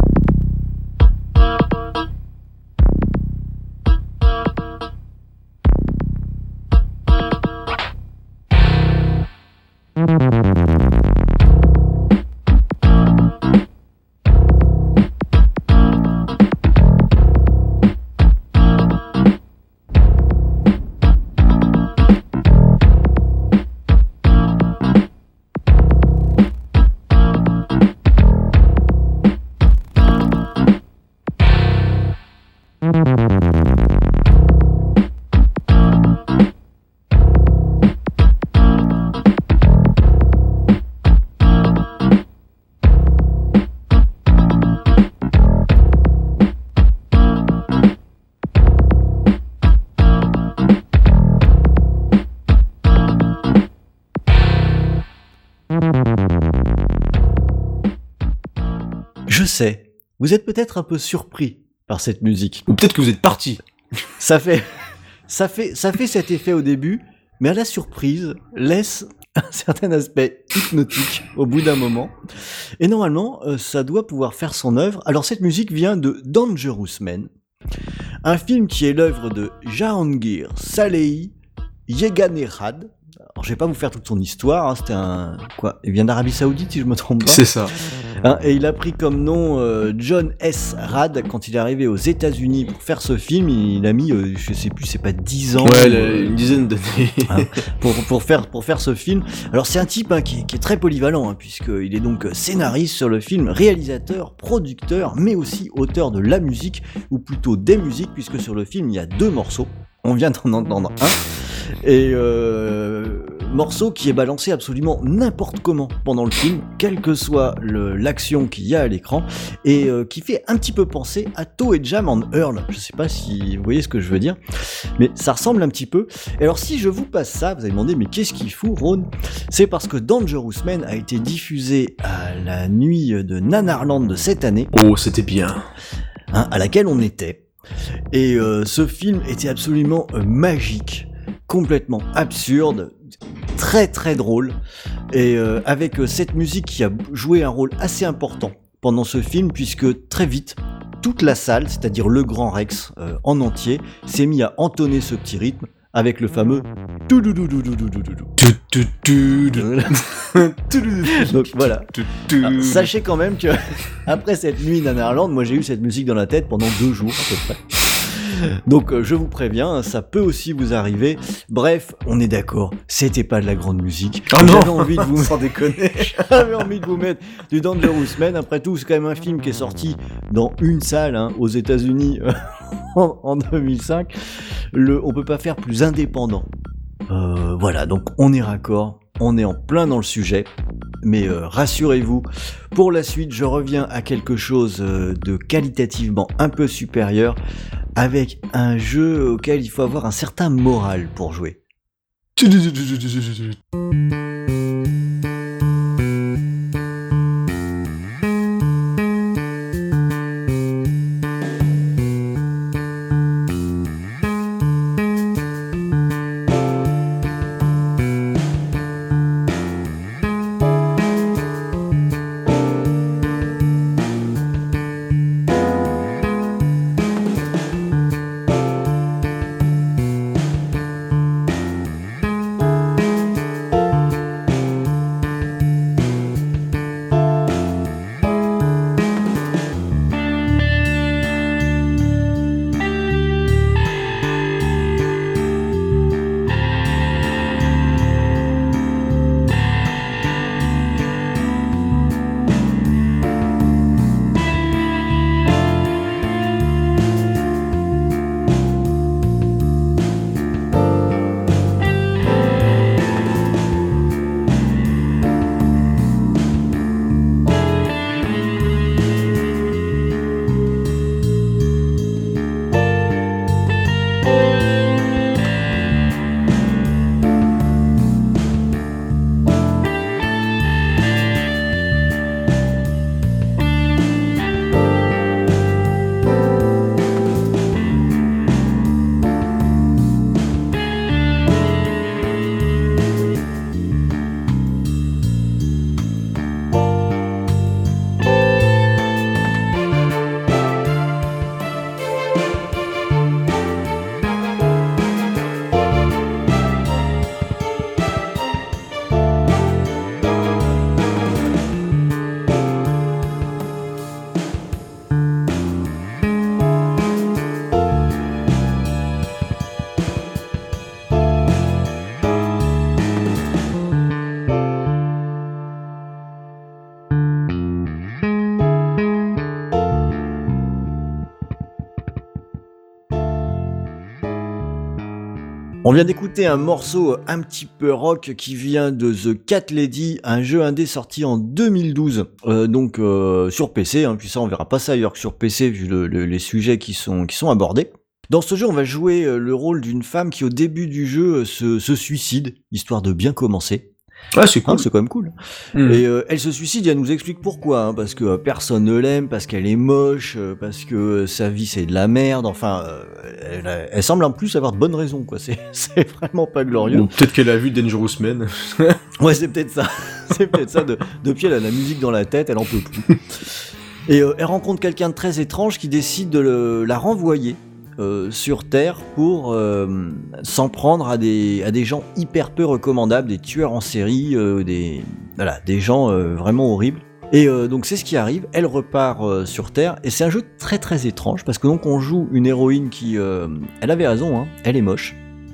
S2: Je sais, vous êtes peut-être un peu surpris par cette musique.
S1: Ou peut-être que vous êtes parti.
S2: Ça fait, ça fait, ça fait cet effet au début, mais à la surprise laisse un certain aspect hypnotique au bout d'un moment. Et normalement, euh, ça doit pouvoir faire son œuvre. Alors cette musique vient de Dangerous Men, un film qui est l'œuvre de Jahangir Salehi Yeganehad. Alors je vais pas vous faire toute son histoire, hein, c'était un... quoi, il vient d'Arabie Saoudite si je me trompe pas.
S1: C'est ça.
S2: Hein, et il a pris comme nom euh, John S. Rad quand il est arrivé aux États-Unis pour faire ce film. Il a mis, euh, je sais plus, c'est pas dix ans.
S1: Ouais,
S2: euh,
S1: une dizaine d'années.
S2: hein, pour, pour, faire, pour faire ce film. Alors c'est un type hein, qui, est, qui est très polyvalent, hein, puisqu'il est donc scénariste sur le film, réalisateur, producteur, mais aussi auteur de la musique, ou plutôt des musiques, puisque sur le film il y a deux morceaux. On vient d'en entendre un. Et euh, morceau qui est balancé absolument n'importe comment pendant le film, quelle que soit le, l'action qu'il y a à l'écran, et euh, qui fait un petit peu penser à Toe et Jam and Earl. Je sais pas si vous voyez ce que je veux dire, mais ça ressemble un petit peu. Et alors si je vous passe ça, vous allez demander mais qu'est-ce qu'il fout Ron ? C'est parce que Dangerous Men a été diffusé à la nuit de Nanarland de cette année,
S1: Oh, c'était bien.
S2: hein, à laquelle on était. Et euh, ce film était absolument euh, magique, complètement absurde, très très drôle, et euh, avec euh, cette musique qui a joué un rôle assez important pendant ce film, puisque très vite, toute la salle, c'est-à-dire le Grand Rex euh, en entier, s'est mis à entonner ce petit rythme avec le fameux tout-dou-dou-dou-dou-dou-dou-dou.
S1: Tu, tu, tu,
S2: Donc voilà.
S1: tu, tu.
S2: Ah, sachez quand même que après cette nuit Nanarland, moi j'ai eu cette musique dans la tête pendant deux jours à peu près. Donc euh, je vous préviens, ça peut aussi vous arriver. Bref, on est d'accord, c'était pas de la grande musique.
S1: Oh non.
S2: J'avais envie de vous
S1: Sans déconner.
S2: J'avais envie de vous mettre du Dangerous Men. Après tout, c'est quand même un film qui est sorti dans une salle hein, aux États-Unis euh, en, en deux mille cinq. Le, on peut pas faire plus indépendant. Euh, voilà, donc on est raccord, on est en plein dans le sujet. Mais euh, rassurez-vous, pour la suite, je reviens à quelque chose euh, de qualitativement un peu supérieur, avec un jeu auquel il faut avoir un certain moral pour jouer. On vient d'écouter un morceau un petit peu rock qui vient de The Cat Lady, un jeu indé sorti en deux mille douze, euh, donc euh, sur P C, hein, puis ça on verra pas ça ailleurs que sur P C vu le, le, les sujets qui sont, qui sont abordés. Dans ce jeu, on va jouer le rôle d'une femme qui au début du jeu se, se suicide, histoire de bien commencer.
S1: Ouais, c'est cool.
S2: Hein, c'est quand même cool. Mmh. Et euh, elle se suicide et elle nous explique pourquoi. Hein, parce que euh, personne ne l'aime, parce qu'elle est moche, euh, parce que euh, sa vie c'est de la merde. Enfin, euh, elle, elle semble en plus avoir de bonnes raisons. Quoi. C'est, c'est vraiment pas glorieux.
S1: Bon, peut-être qu'elle a vu Dangerous Men.
S2: Ouais, c'est peut-être ça. C'est peut-être ça. De, depuis, elle a la musique dans la tête, elle en peut plus. Et euh, elle rencontre quelqu'un de très étrange qui décide de le, la renvoyer. Euh, sur Terre pour euh, s'en prendre à des, à des gens hyper peu recommandables, des tueurs en série, euh, des, voilà, des gens euh, vraiment horribles. Et euh, donc c'est ce qui arrive, elle repart euh, sur Terre, et c'est un jeu très très étrange, parce que donc on joue une héroïne qui... Euh, elle avait raison, hein, elle est moche.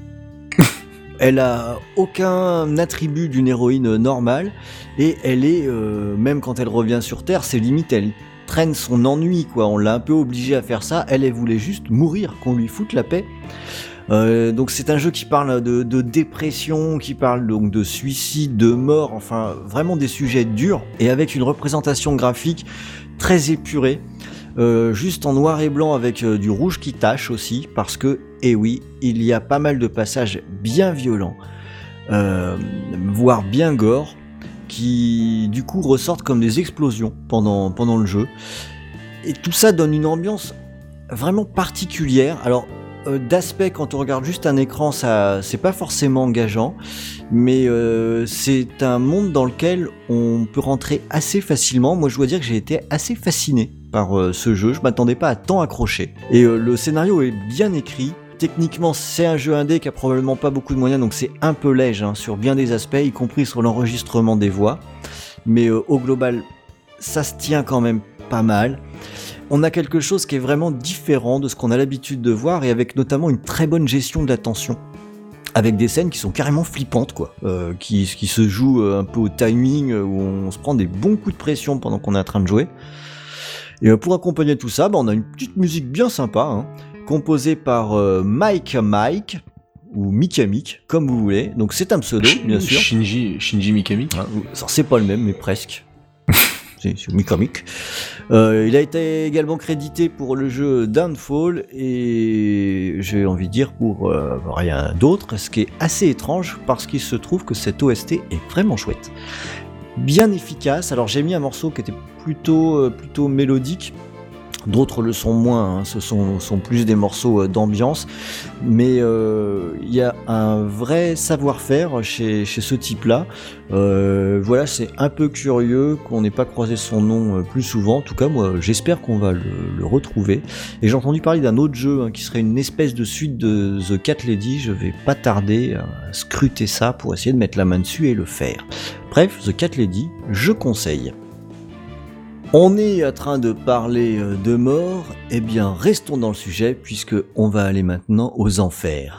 S2: Elle a aucun attribut d'une héroïne normale, et elle est, euh, même quand elle revient sur Terre, c'est limite, elle traîne son ennui, quoi. On l'a un peu obligée à faire ça. Elle, elle voulait juste mourir, qu'on lui foute la paix. Euh, donc c'est un jeu qui parle de, de dépression, qui parle donc de suicide, de mort, enfin vraiment des sujets durs, et avec une représentation graphique très épurée, euh, juste en noir et blanc avec euh, du rouge qui tache aussi, parce que, eh oui, il y a pas mal de passages bien violents, euh, voire bien gore, qui du coup ressortent comme des explosions pendant, pendant le jeu. Et tout ça donne une ambiance vraiment particulière. Alors, euh, d'aspect, quand on regarde juste un écran, ça, c'est pas forcément engageant, mais euh, c'est un monde dans lequel on peut rentrer assez facilement. Moi, je dois dire que j'ai été assez fasciné par euh, ce jeu. Je m'attendais pas à tant accrocher. Et euh, le scénario est bien écrit. Techniquement, c'est un jeu indé qui a probablement pas beaucoup de moyens, donc c'est un peu léger hein, sur bien des aspects, y compris sur l'enregistrement des voix. Mais euh, au global, ça se tient quand même pas mal. On a quelque chose qui est vraiment différent de ce qu'on a l'habitude de voir, et avec notamment une très bonne gestion de la tension. Avec des scènes qui sont carrément flippantes, quoi, euh, qui, qui se jouent un peu au timing, où on se prend des bons coups de pression pendant qu'on est en train de jouer. Et euh, pour accompagner tout ça, bah, on a une petite musique bien sympa, hein, composé par euh, Mike Mike, ou Mikamik, comme vous voulez. Donc c'est un pseudo, bien sûr.
S1: Shinji, Shinji Mikamik.
S2: Hein, c'est pas le même, mais presque. c'est, c'est Mikamik. Euh, il a été également crédité pour le jeu Downfall, et j'ai envie de dire pour euh, rien d'autre, ce qui est assez étrange, parce qu'il se trouve que cette O S T est vraiment chouette. Bien efficace. Alors j'ai mis un morceau qui était plutôt, euh, plutôt mélodique. D'autres le sont moins, hein. Ce sont, sont plus des morceaux d'ambiance, mais il euh, y a un vrai savoir-faire chez, chez ce type-là. Euh, voilà, c'est un peu curieux qu'on n'ait pas croisé son nom plus souvent. En tout cas, moi, j'espère qu'on va le, le retrouver. Et j'ai entendu parler d'un autre jeu hein, qui serait une espèce de suite de The Cat Lady. Je vais pas tarder à scruter ça pour essayer de mettre la main dessus et le faire. Bref, The Cat Lady, je conseille. On est en train de parler de mort, eh bien restons dans le sujet puisque on va aller maintenant aux enfers.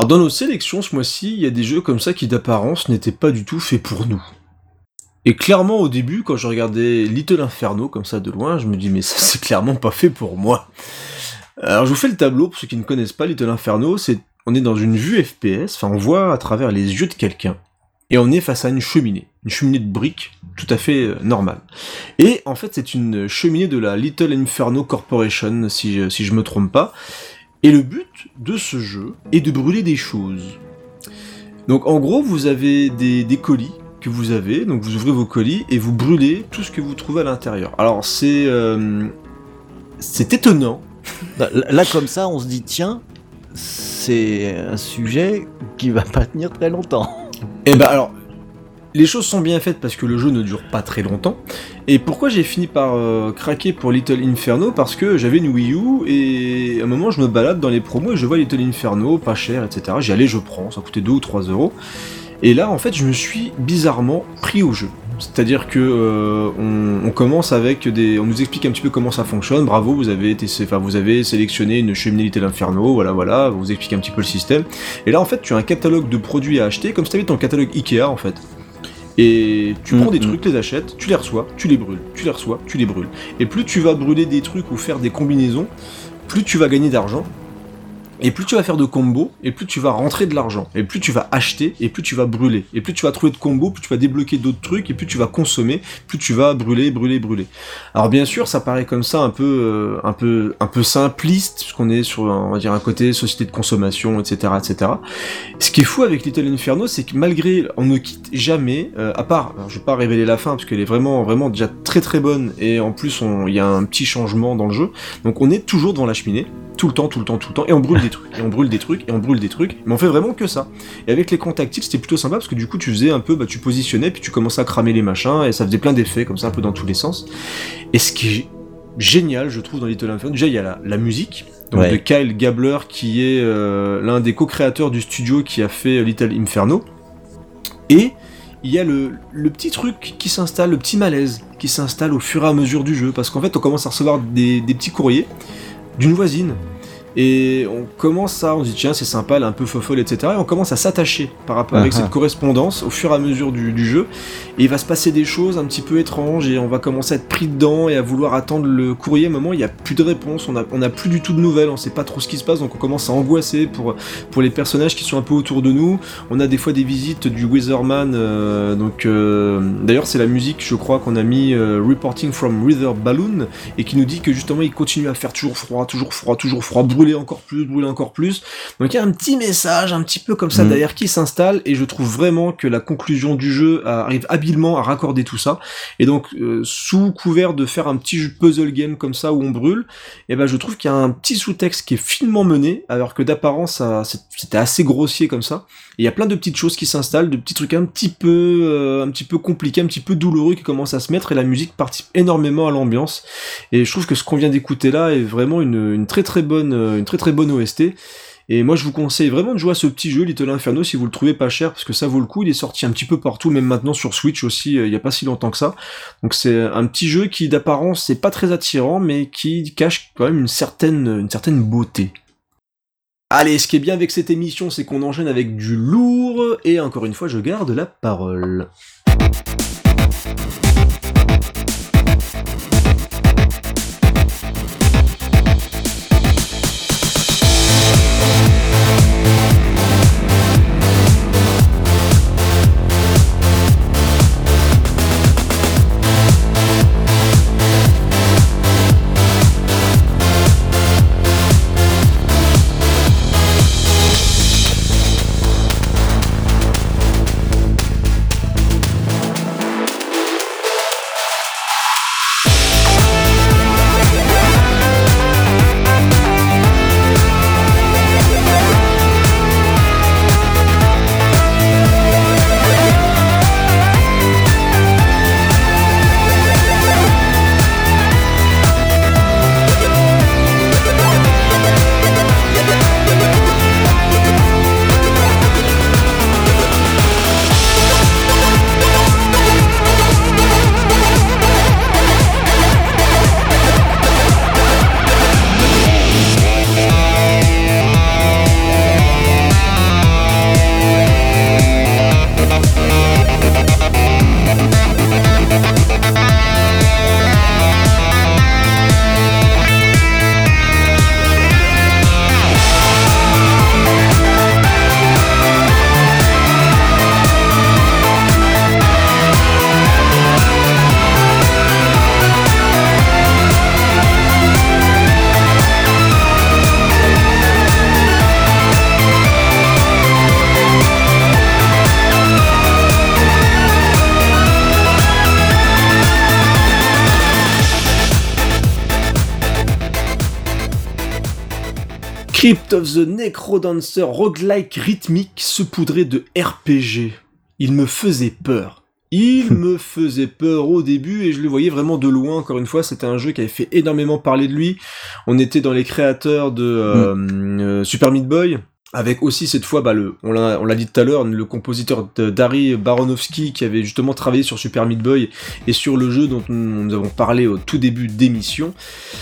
S1: dans nos sélections ce mois-ci, il y a des jeux comme ça qui d'apparence n'étaient pas du tout faits pour nous. Et clairement au début, quand je regardais Little Inferno comme ça de loin, je me dis mais ça c'est clairement pas fait pour moi. Alors je vous fais le tableau pour ceux qui ne connaissent pas Little Inferno, c'est on est dans une vue F P S, enfin on voit à travers les yeux de quelqu'un, et on est face à une cheminée, une cheminée de briques, tout à fait euh, normale. Et en fait c'est une cheminée de la Little Inferno Corporation, si je, si je me trompe pas, et le but de ce jeu est de brûler des choses. Donc en gros vous avez des, des colis, que vous avez, donc vous ouvrez vos colis et vous brûlez tout ce que vous trouvez à l'intérieur. Alors c'est euh, c'est étonnant.
S2: Là, là comme ça on se dit tiens, c'est un sujet qui va pas tenir très longtemps.
S1: Et ben alors les choses sont bien faites parce que le jeu ne dure pas très longtemps. Et pourquoi j'ai fini par euh, craquer pour Little Inferno? Parce que j'avais une Wii U et à un moment je me balade dans les promos et je vois Little Inferno, pas cher, et cetera. J'y allais, je prends, ça coûtait deux ou trois euros. Et là, en fait, je me suis bizarrement pris au jeu. C'est-à-dire que euh, on, on commence avec des, on nous explique un petit peu comment ça fonctionne. Bravo, vous avez été, enfin, vous avez sélectionné une cheminée Little Inferno. Voilà, voilà, vous explique un petit peu le système. Et là, en fait, tu as un catalogue de produits à acheter, comme si tu avais ton catalogue Ikea, en fait. Et tu mmh, prends des mmh. trucs, les achètes, tu les reçois, tu les brûles, tu les reçois, tu les brûles. Et plus tu vas brûler des trucs ou faire des combinaisons, plus tu vas gagner d'argent. Et plus tu vas faire de combos, et plus tu vas rentrer de l'argent, et plus tu vas acheter, et plus tu vas brûler, et plus tu vas trouver de combos, plus tu vas débloquer d'autres trucs, et plus tu vas consommer, plus tu vas brûler, brûler, brûler. Alors bien sûr, ça paraît comme ça un peu, euh, un peu, un peu simpliste, puisqu'on est sur, on va dire, un côté société de consommation, et cetera, et cetera. Ce qui est fou avec Little Inferno, c'est que malgré, on ne quitte jamais, euh, à part, alors je vais pas révéler la fin, parce qu'elle est vraiment, vraiment déjà très très bonne, et en plus, il y a un petit changement dans le jeu, donc on est toujours devant la cheminée, tout le temps, tout le temps, tout le temps, et on brûle des trucs, et on brûle des trucs, et on brûle des trucs, mais on fait vraiment que ça. Et avec les contactiles, c'était plutôt sympa, parce que du coup, tu faisais un peu, bah, tu positionnais, puis tu commençais à cramer les machins, et ça faisait plein d'effets, comme ça, un peu dans tous les sens. Et ce qui est génial, je trouve, dans Little Inferno, déjà, il y a la, la musique, donc ouais. de Kyle Gabler, qui est euh, l'un des co-créateurs du studio qui a fait Little Inferno, et il y a le, le petit truc qui s'installe, le petit malaise qui s'installe au fur et à mesure du jeu, parce qu'en fait, on commence à recevoir des, des petits courriers d'une voisine, et on commence à, on se dit tiens c'est sympa, elle est un peu fofolle, et cetera. Et on commence à s'attacher par rapport uh-huh. avec cette correspondance au fur et à mesure du, du jeu, et il va se passer des choses un petit peu étranges, et on va commencer à être pris dedans, et à vouloir attendre le courrier. À un moment il n'y a plus de réponse, on a, on a plus du tout de nouvelles, on sait pas trop ce qui se passe, donc on commence à angoisser pour, pour les personnages qui sont un peu autour de nous. On a des fois des visites du Weatherman, euh, donc euh, d'ailleurs c'est la musique je crois qu'on a mis euh, Reporting from Weather Balloon, et qui nous dit que justement il continue à faire toujours froid, toujours froid, toujours froid, brûler encore plus, brûler encore plus. Donc il y a un petit message un petit peu comme ça mmh. derrière qui s'installe, et je trouve vraiment que la conclusion du jeu arrive habilement à raccorder tout ça. Et donc euh, sous couvert de faire un petit puzzle game comme ça où on brûle, et ben je trouve qu'il y a un petit sous-texte qui est finement mené, alors que d'apparence ça, c'était assez grossier comme ça. Et il y a plein de petites choses qui s'installent, de petits trucs un petit peu euh, un petit peu compliqués, un petit peu douloureux qui commencent à se mettre, et la musique participe énormément à l'ambiance. Et je trouve que ce qu'on vient d'écouter là est vraiment une, une très très bonne une très très bonne O S T. Et moi je vous conseille vraiment de jouer à ce petit jeu Little Inferno si vous le trouvez pas cher, parce que ça vaut le coup. Il est sorti un petit peu partout, même maintenant sur Switch aussi, il y a pas si longtemps que ça. Donc c'est un petit jeu qui d'apparence c'est pas très attirant, mais qui cache quand même une certaine une certaine beauté. Allez, ce qui est bien avec cette émission, c'est qu'on enchaîne avec du lourd, et encore une fois je garde la parole. Crypt of the Necrodancer, roguelike rythmique saupoudré de R P G. Il me faisait peur. Il me faisait peur au début et je le voyais vraiment de loin. Encore une fois, c'était un jeu qui avait fait énormément parler de lui. On était dans les créateurs de euh, mm. euh, Super Meat Boy. Avec aussi cette fois, bah le, on l'a, on l'a dit tout à l'heure, le compositeur de, Dari Baronowski qui avait justement travaillé sur Super Meat Boy et sur le jeu dont nous avons parlé au tout début d'émission.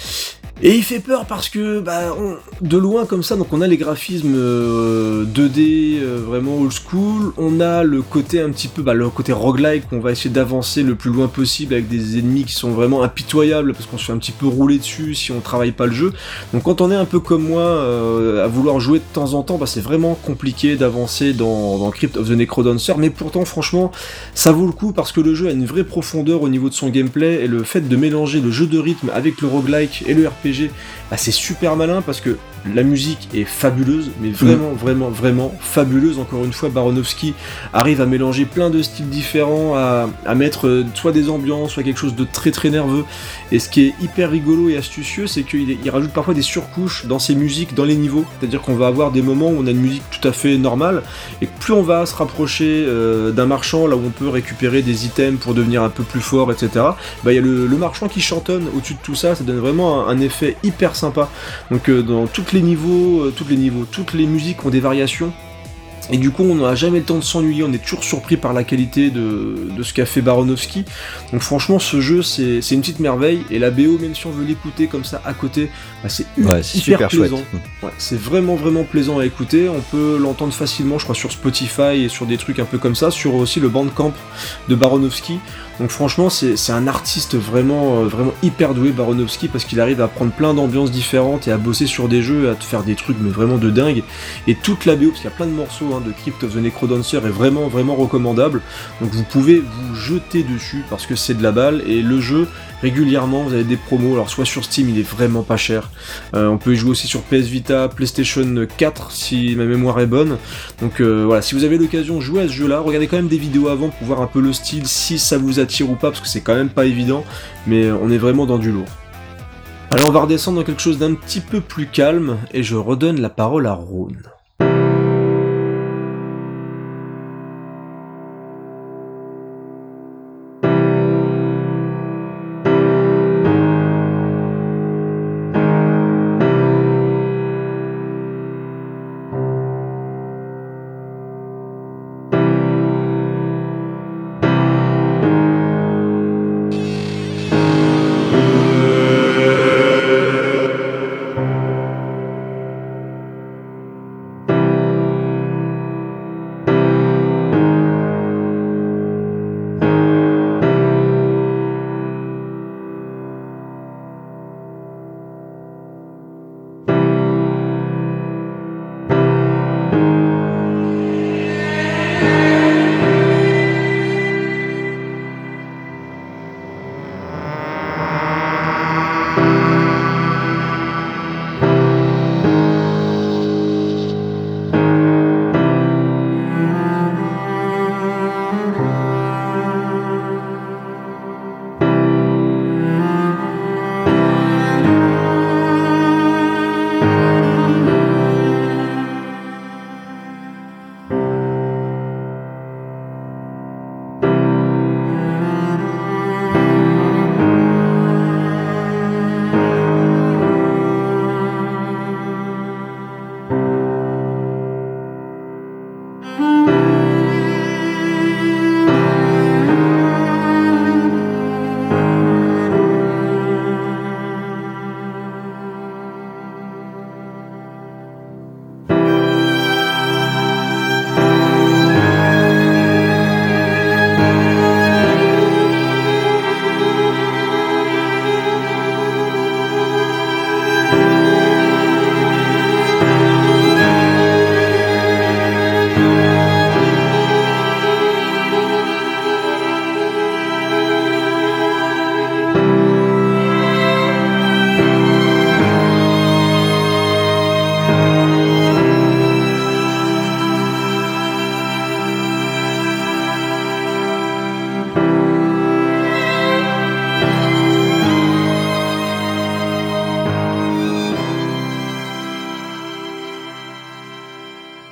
S1: Et il fait peur parce que, bah, on, de loin comme ça, donc on a les graphismes euh, deux D euh, vraiment old school, on a le côté un petit peu, bah, le côté roguelike, on va essayer d'avancer le plus loin possible avec des ennemis qui sont vraiment impitoyables parce qu'on se fait un petit peu rouler dessus si on travaille pas le jeu. Donc quand on est un peu comme moi euh, à vouloir jouer de temps en temps, bah, c'est vraiment compliqué d'avancer dans, dans Crypt of the Necrodancer, mais pourtant franchement ça vaut le coup parce que le jeu a une vraie profondeur au niveau de son gameplay et le fait de mélanger le jeu de rythme avec le roguelike et le R P G, bah c'est super malin parce que la musique est fabuleuse, mais vraiment, mmh. vraiment, vraiment fabuleuse. Encore une fois, Baronowski arrive à mélanger plein de styles différents, à, à mettre euh, soit des ambiances, soit quelque chose de très très nerveux. Et ce qui est hyper rigolo et astucieux, c'est qu'il il rajoute parfois des surcouches dans ses musiques, dans les niveaux. C'est-à-dire qu'on va avoir des moments où on a une musique tout à fait normale, et plus on va se rapprocher euh, d'un marchand, là où on peut récupérer des items pour devenir un peu plus fort, et cetera, bah il y a le, le marchand qui chantonne au-dessus de tout ça, ça donne vraiment un, un effet hyper sympa. Donc euh, dans toutes les niveaux, euh, toutes les niveaux, toutes les musiques ont des variations. Et du coup, on n'a jamais le temps de s'ennuyer, on est toujours surpris par la qualité de, de ce qu'a fait Baronowski. Donc franchement, ce jeu, c'est, c'est une petite merveille, et la B O, même si on veut l'écouter comme ça à côté, bah, c'est
S2: ouais, c'est
S1: hyper
S2: super
S1: plaisant.
S2: Chouette.
S1: Ouais, c'est vraiment, vraiment plaisant à écouter. On peut l'entendre facilement, je crois, sur Spotify et sur des trucs un peu comme ça, sur aussi le Bandcamp de Baronowski. Donc franchement, c'est, c'est un artiste vraiment, euh, vraiment hyper doué, Baronowski, parce qu'il arrive à prendre plein d'ambiances différentes et à bosser sur des jeux, à te faire des trucs mais vraiment de dingue. Et toute la B O, parce qu'il y a plein de morceaux hein, de Crypt of the Necrodancer, est vraiment, vraiment recommandable. Donc vous pouvez vous jeter dessus parce que c'est de la balle. Et le jeu, régulièrement, vous avez des promos. Alors soit sur Steam, il est vraiment pas cher. Euh, on peut y jouer aussi sur P S Vita, PlayStation quatre, si ma mémoire est bonne. Donc euh, voilà, si vous avez l'occasion, jouez à ce jeu-là. Regardez quand même des vidéos avant pour voir un peu le style, si ça vous attire ou pas, parce que c'est quand même pas évident, mais on est vraiment dans du lourd. Allez, on va redescendre dans quelque chose d'un petit peu plus calme, et je redonne la parole à Rhône.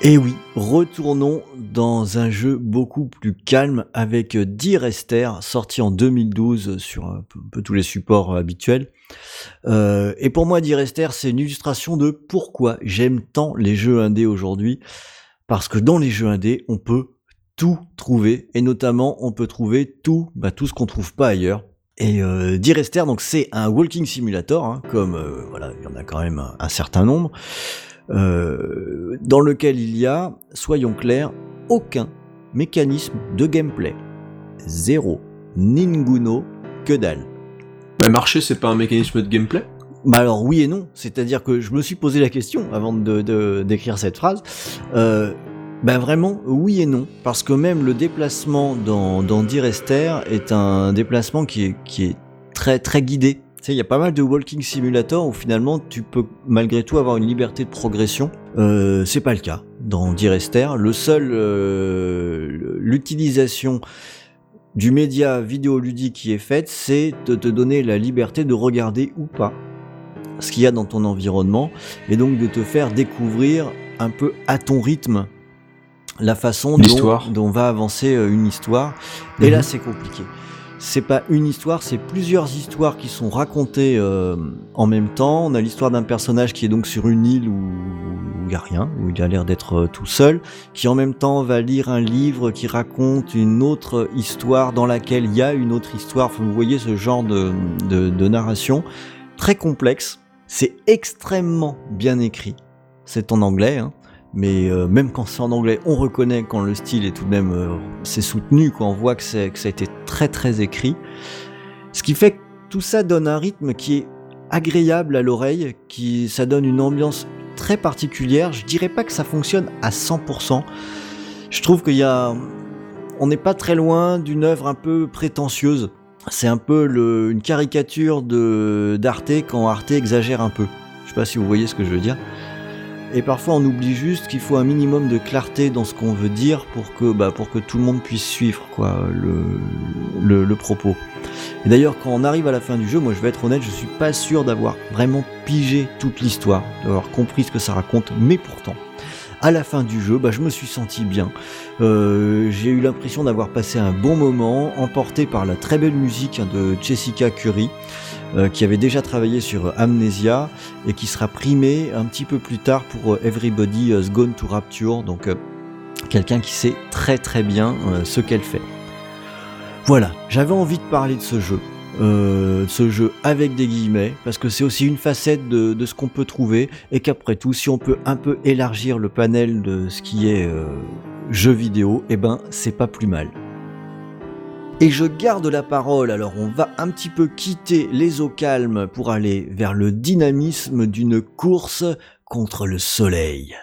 S2: Et oui, retournons dans un jeu beaucoup plus calme avec Die Rester, sorti en deux mille douze sur un peu, un peu tous les supports habituels. Euh, et pour moi, Die Rester, c'est une illustration de pourquoi j'aime tant les jeux indés aujourd'hui. Parce que dans les jeux indés, on peut tout trouver, et notamment, on peut trouver tout, bah, tout ce qu'on trouve pas ailleurs. Et euh, Die Rester, donc c'est un walking simulator, hein, comme euh, voilà, il y en a quand même un, un certain nombre. Euh, dans lequel il y a, soyons clairs, aucun mécanisme de gameplay. Zéro. Ninguno, que dalle.
S1: Bah, marcher, c'est pas un mécanisme de gameplay ?
S2: Bah alors oui et non, c'est-à-dire que je me suis posé la question avant de, de, d'écrire cette phrase. Euh, bah vraiment oui et non, parce que même le déplacement dans, dans Die Rester est un déplacement qui est, qui est très très guidé. Il y a pas mal de walking simulator où finalement tu peux malgré tout avoir une liberté de progression. Euh, c'est pas le cas dans Die Rester. Le seul, euh, l'utilisation du média vidéoludique qui est faite, c'est de te donner la liberté de regarder ou pas ce qu'il y a dans ton environnement et donc de te faire découvrir un peu à ton rythme la façon dont, dont va avancer une histoire. Et mmh. là, c'est compliqué. C'est pas une histoire, c'est plusieurs histoires qui sont racontées euh, en même temps. On a l'histoire d'un personnage qui est donc sur une île où il y a rien, où il a l'air d'être euh, tout seul, qui en même temps va lire un livre qui raconte une autre histoire dans laquelle il y a une autre histoire. Enfin, vous voyez ce genre de, de, de narration très complexe. C'est extrêmement bien écrit. C'est en anglais, hein. Mais euh, même quand c'est en anglais, on reconnaît quand le style est tout de même euh, c'est soutenu, quand on voit que, c'est, que ça a été très très écrit. Ce qui fait que tout ça donne un rythme qui est agréable à l'oreille, qui ça donne une ambiance très particulière. Je dirais pas que ça fonctionne à cent pour cent. Je trouve qu'il y a, on n'est pas très loin d'une œuvre un peu prétentieuse. C'est un peu le, une caricature de d'Arte quand Arte exagère un peu. Je sais pas si vous voyez ce que je veux dire. Et parfois on oublie juste qu'il faut un minimum de clarté dans ce qu'on veut dire pour que, bah, pour que tout le monde puisse suivre quoi, le, le, le propos. Et d'ailleurs quand on arrive à la fin du jeu, moi je vais être honnête, je suis pas sûr d'avoir vraiment pigé toute l'histoire, d'avoir compris ce que ça raconte, mais pourtant, à la fin du jeu, bah, je me suis senti bien. Euh, j'ai eu l'impression d'avoir passé un bon moment, emporté par la très belle musique de Jessica Curry, euh, qui avait déjà travaillé sur Amnesia et qui sera primée un petit peu plus tard pour Everybody's Gone to Rapture, donc euh, quelqu'un qui sait très très bien euh, ce qu'elle fait. Voilà, j'avais envie de parler de ce jeu. Euh, ce jeu avec des guillemets, parce que c'est aussi une facette de, de ce qu'on peut trouver, et qu'après tout, si on peut un peu élargir le panel de ce qui est euh, jeu vidéo, eh ben c'est pas plus mal. Et je garde la parole, alors on va un petit peu quitter les eaux calmes pour aller vers le dynamisme d'une course contre le soleil.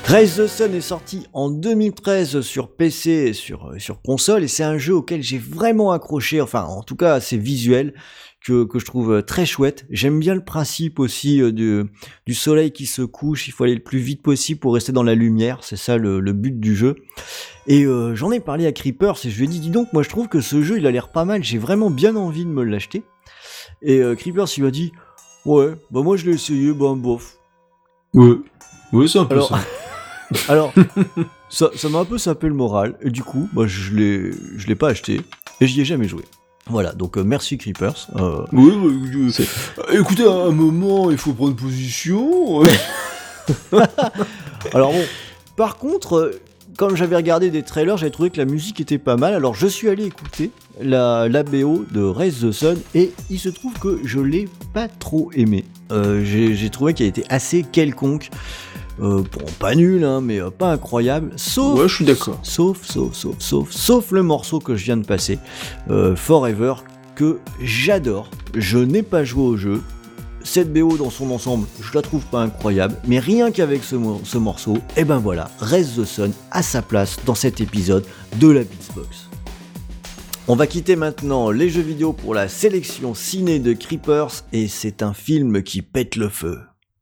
S2: Rise the Sun est sorti en deux mille treize sur P C et sur, sur console, et c'est un jeu auquel j'ai vraiment accroché, enfin en tout cas c'est visuel, que, que je trouve très chouette. J'aime bien le principe aussi euh, du, du soleil qui se couche, il faut aller le plus vite possible pour rester dans la lumière, c'est ça le, le but du jeu. Et euh, j'en ai parlé à Creepers et je lui ai dit, dis donc, moi je trouve que ce jeu il a l'air pas mal, j'ai vraiment bien envie de me l'acheter. Et euh, Creepers il m'a dit, ouais, bah moi je l'ai essayé, bah bof.
S1: Ouais, ouais c'est un peu
S2: Alors...
S1: ça.
S2: Alors, ça, ça m'a un peu sapé le moral, et du coup, bah, je l'ai, je l'ai pas acheté, et j'y ai jamais joué. Voilà, donc euh, merci Creepers. Euh,
S1: oui, euh, euh, écoutez, à un moment, il faut prendre position.
S2: Alors bon, par contre, euh, comme j'avais regardé des trailers, j'avais trouvé que la musique était pas mal, alors je suis allé écouter la, la B O de Rise the Sun, et il se trouve que je l'ai pas trop aimé. Euh, j'ai, j'ai trouvé qu'elle était assez quelconque. Euh, bon, pas nul, hein, mais euh, pas incroyable. Sauf,
S1: ouais, je suis d'accord.
S2: Sauf, sauf, sauf, sauf, sauf le morceau que je viens de passer, euh, Forever, que j'adore. Je n'ai pas joué au jeu. Cette B O dans son ensemble, je la trouve pas incroyable, mais rien qu'avec ce, ce morceau, et ben voilà, Rise the Sun a sa place dans cet épisode de la Beatsbox. On va quitter maintenant les jeux vidéo pour la sélection ciné de Creepers, et c'est un film qui pète le feu.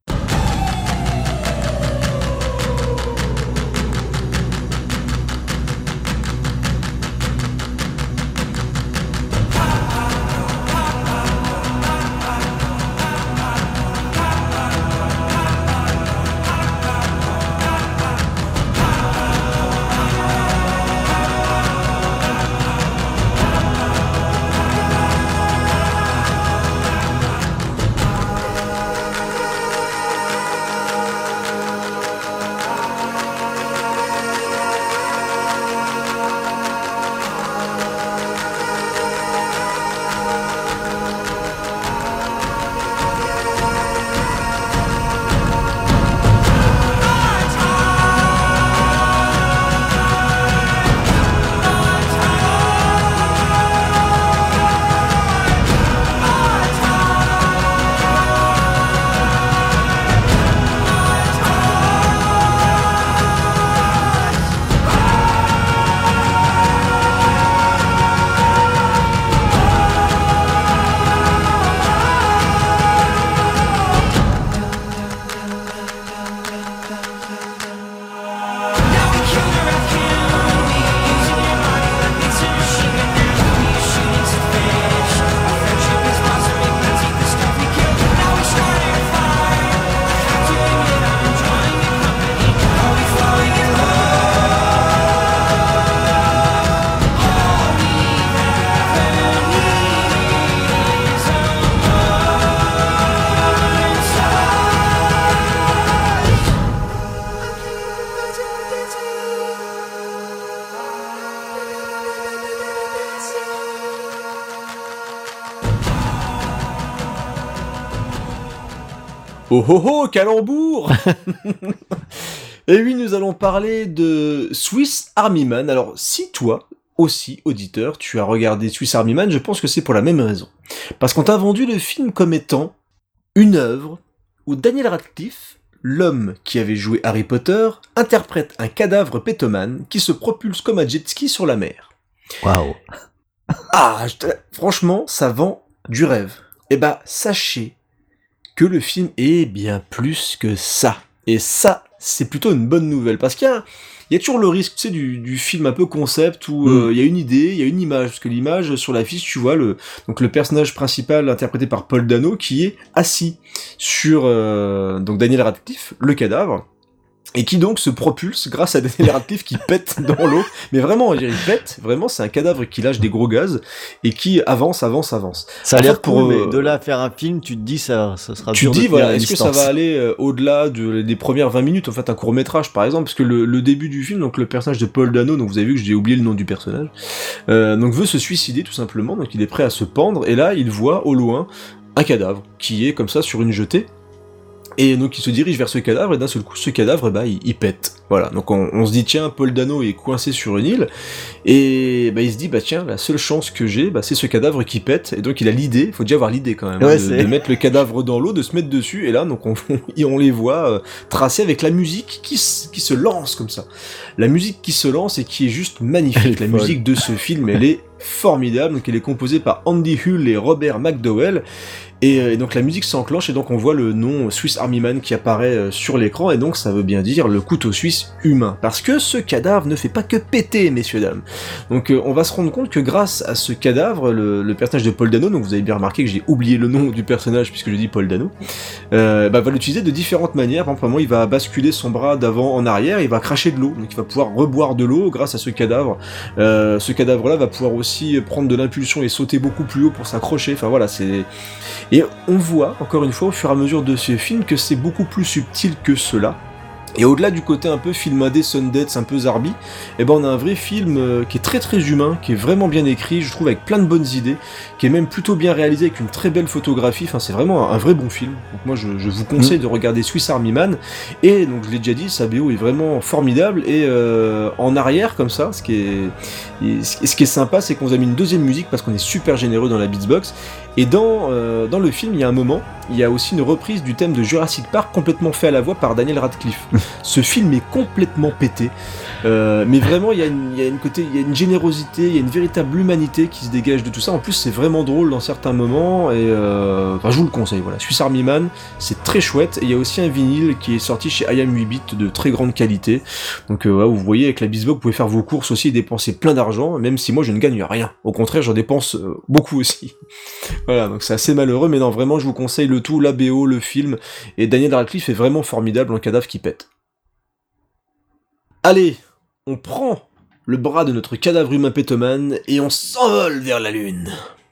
S1: Oh oh oh, calembour. Et oui, nous allons parler de Swiss Army Man. Alors, si toi, aussi, auditeur, tu as regardé Swiss Army Man, je pense que c'est pour la même raison. Parce qu'on t'a vendu le film comme étant une œuvre où Daniel Radcliffe, l'homme qui avait joué Harry Potter, interprète un cadavre pétomane qui se propulse comme un jet ski sur la mer.
S2: Waouh.
S1: Ah, je te... franchement, ça vend du rêve. Eh bah, sachez que le film est bien plus que ça. Et ça, c'est plutôt une bonne nouvelle, parce qu'il y a, il y a toujours le risque, tu sais, du, du film un peu concept, où euh, mm. il y a une idée, il y a une image, parce que l'image, sur l'affiche, tu vois, le, donc le personnage principal, interprété par Paul Dano, qui est assis sur, euh, donc Daniel Radcliffe, le cadavre, et qui donc se propulse grâce à Daniel Radcliffe qui pète dans l'eau, mais vraiment, il pète, vraiment, c'est un cadavre qui lâche des gros gaz, et qui avance, avance, avance.
S2: Ça a
S1: en
S2: l'air
S1: fait,
S2: pour,
S1: pour
S2: mais
S1: euh,
S2: de là à faire un film, tu te dis, ça, ça sera
S1: tu
S2: dur
S1: te
S2: de
S1: dis,
S2: tenir
S1: voilà,
S2: la
S1: est-ce que
S2: distance.
S1: ça va aller euh, au-delà de, des premières vingt minutes, en fait, un court-métrage, par exemple, parce que le, le début du film, donc le personnage de Paul Dano, donc vous avez vu que j'ai oublié le nom du personnage, euh, donc veut se suicider, tout simplement, donc il est prêt à se pendre, et là, il voit, au loin, un cadavre, qui est, comme ça, sur une jetée, Et donc il se dirige vers ce cadavre, et d'un seul coup, ce cadavre, bah, il, il pète. Voilà, donc on, on se dit, tiens, Paul Dano est coincé sur une île, et bah, il se dit, bah tiens, la seule chance que j'ai, bah, c'est ce cadavre qui pète, et donc il a l'idée, il faut déjà avoir l'idée quand même,
S2: ouais,
S1: hein, de, de mettre le cadavre dans l'eau, de se mettre dessus, et là, donc on, on les voit euh, tracer avec la musique qui, qui se lance comme ça. La musique qui se lance et qui est juste magnifique. La folle. Musique de ce film, elle est formidable, donc elle est composée par Andy Hull et Robert McDowell, et, euh, et donc la musique s'enclenche, et donc on voit le nom Swiss Army Man qui apparaît euh, sur l'écran, et donc ça veut bien dire le couteau suisse humain, parce que ce cadavre ne fait pas que péter, messieurs dames. Donc euh, on va se rendre compte que grâce à ce cadavre, le, le personnage de Paul Dano, donc vous avez bien remarqué que j'ai oublié le nom du personnage puisque je dis Paul Dano, euh, bah, va l'utiliser de différentes manières. Par exemple, il va basculer son bras d'avant en arrière, il va cracher de l'eau, donc il va pouvoir reboire de l'eau grâce à ce cadavre. Euh, ce cadavre-là va pouvoir aussi prendre de l'impulsion et sauter beaucoup plus haut pour s'accrocher, enfin voilà, c'est... Et on voit, encore une fois, au fur et à mesure de ce film, que c'est beaucoup plus subtil que cela. Et au-delà du côté un peu film indé, Sundance, un peu Zarbi, eh ben on a un vrai film euh, qui est très très humain, qui est vraiment bien écrit, je trouve, avec plein de bonnes idées, qui est même plutôt bien réalisé, avec une très belle photographie, enfin c'est vraiment un, un vrai bon film. Donc moi je, je vous conseille mmh. de regarder Swiss Army Man, et donc je l'ai déjà dit, sa B O est vraiment formidable, et euh, en arrière comme ça, ce qui est, ce qui est sympa, c'est qu'on vous a mis une deuxième musique, parce qu'on est super généreux dans la Beatsbox, et dans, euh, dans le film, il y a un moment, il y a aussi une reprise du thème de Jurassic Park complètement fait à la voix par Daniel Radcliffe. Ce film est complètement pété, euh, mais vraiment il y a une, il y a une côté, il y a une générosité, il y a une véritable humanité qui se dégage de tout ça. En plus c'est vraiment drôle dans certains moments, et euh, enfin, je vous le conseille. Voilà, Swiss Army Man, c'est très chouette. Et il y a aussi un vinyle qui est sorti chez I Am huit bits de très grande qualité. Donc euh, ouais, vous voyez, avec la Beatsbox vous pouvez faire vos courses aussi et dépenser plein d'argent, même si moi je ne gagne rien. Au contraire, j'en dépense euh, beaucoup aussi. Voilà, donc c'est assez malheureux, mais non, vraiment je vous conseille le tout, la B O, le film, et Daniel Radcliffe est vraiment formidable en cadavre qui pète. Allez, on prend le bras de notre cadavre humain pétomane et on s'envole vers la lune.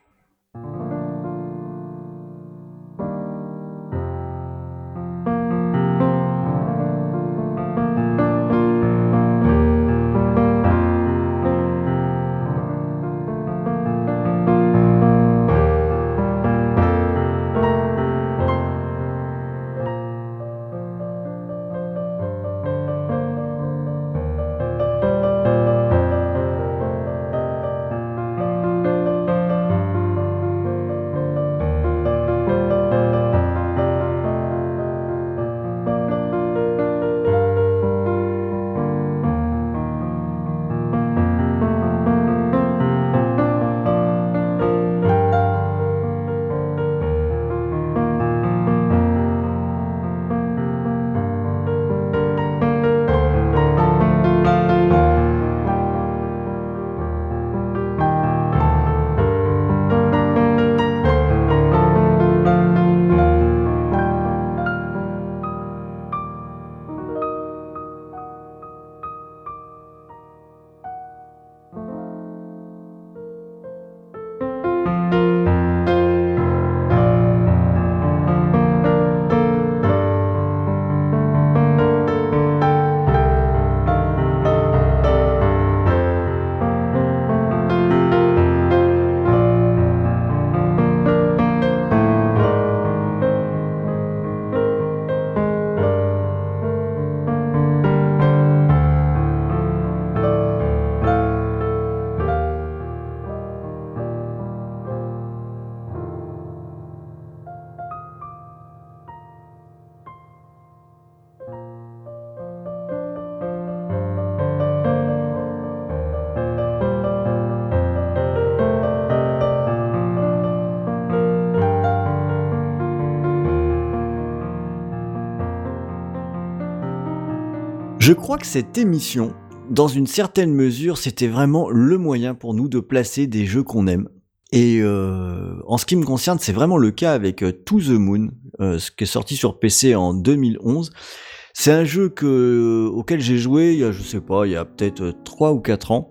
S2: Je crois que cette émission, dans une certaine mesure, c'était vraiment le moyen pour nous de placer des jeux qu'on aime. Et euh, en ce qui me concerne, c'est vraiment le cas avec euh, To the Moon, euh, ce qui est sorti sur P C en deux mille onze. C'est un jeu que, auquel j'ai joué il y a, je sais pas, il y a peut-être trois ou quatre ans.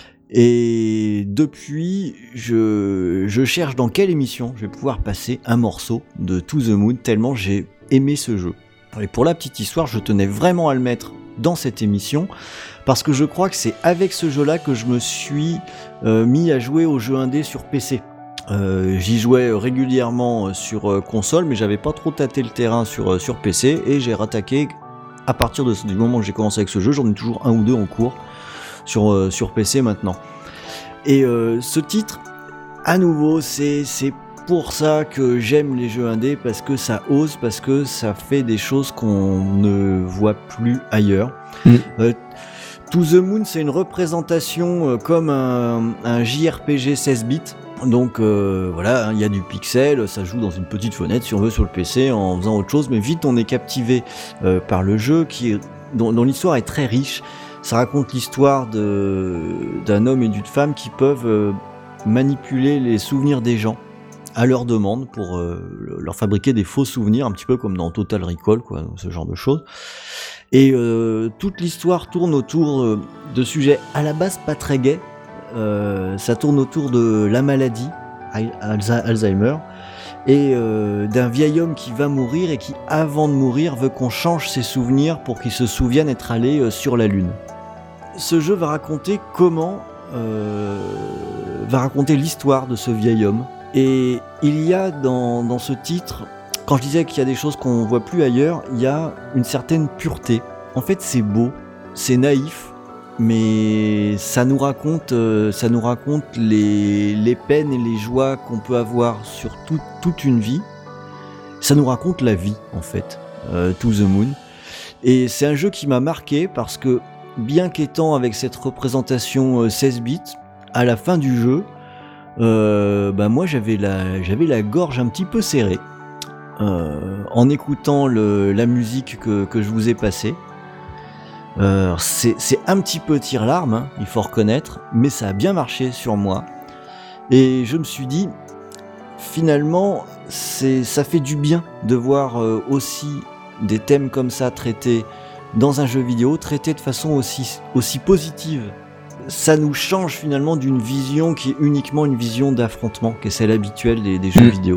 S2: Et depuis, je, je cherche dans quelle émission je vais pouvoir passer un morceau de To the Moon, tellement j'ai aimé ce jeu. Et pour la petite histoire, je tenais vraiment à le mettre dans cette émission, parce que je crois que c'est avec ce jeu-là que je me suis euh, mis à jouer aux jeux indés sur P C. Euh, j'y jouais régulièrement sur euh, console, mais j'avais pas trop tâté le terrain sur, euh, sur P C, et j'ai rattaqué à partir de, du moment où j'ai commencé avec ce jeu. J'en ai toujours un ou deux en cours sur, euh, sur P C maintenant. Et euh, ce titre, à nouveau, c'est, c'est pour ça que j'aime les jeux indés, parce que ça ose, parce que ça fait des choses qu'on ne voit plus ailleurs. Mmh. Euh, To the Moon, c'est une représentation euh, comme un, un J R P G seize bits. Donc euh, voilà, il hein, y a du pixel, ça joue dans une petite fenêtre si on veut sur le P C en faisant autre chose, mais vite on est captivé euh, par le jeu qui est, dont, dont l'histoire est très riche. Ça raconte l'histoire de, d'un homme et d'une femme qui peuvent euh, manipuler les souvenirs des gens à leur demande pour euh, leur fabriquer des faux souvenirs, un petit peu comme dans Total Recall, quoi, ce genre de choses. Et euh, toute l'histoire tourne autour euh, de sujets à la base pas très gais. Euh, ça tourne autour de la maladie, Alzheimer, et euh, d'un vieil homme qui va mourir et qui, avant de mourir, veut qu'on change ses souvenirs pour qu'il se souvienne être allé euh, sur la Lune. Ce jeu va raconter comment, euh, va raconter l'histoire de ce vieil homme. Et il y a dans, dans ce titre, quand je disais qu'il y a des choses qu'on voit plus ailleurs, il y a une certaine pureté. En fait, c'est beau, c'est naïf, mais ça nous raconte, euh, ça nous raconte les, les peines et les joies qu'on peut avoir sur tout, toute une vie. Ça nous raconte la vie, en fait, euh, To the Moon. Et c'est un jeu qui m'a marqué parce que, bien qu'étant avec cette représentation euh, seize bits, à la fin du jeu, euh, bah moi j'avais la, j'avais la gorge un petit peu serrée euh, en écoutant le, la musique que, que je vous ai passée. Euh, c'est, c'est un petit peu tire-larme, hein, il faut reconnaître, mais ça a bien marché sur moi. Et je me suis dit, finalement, c'est, ça fait du bien de voir euh, aussi des thèmes comme ça traités dans un jeu vidéo, traités de façon aussi, aussi positive. Ça nous change finalement d'une vision qui est uniquement une vision d'affrontement, qui est celle habituelle des, des jeux mmh. vidéo.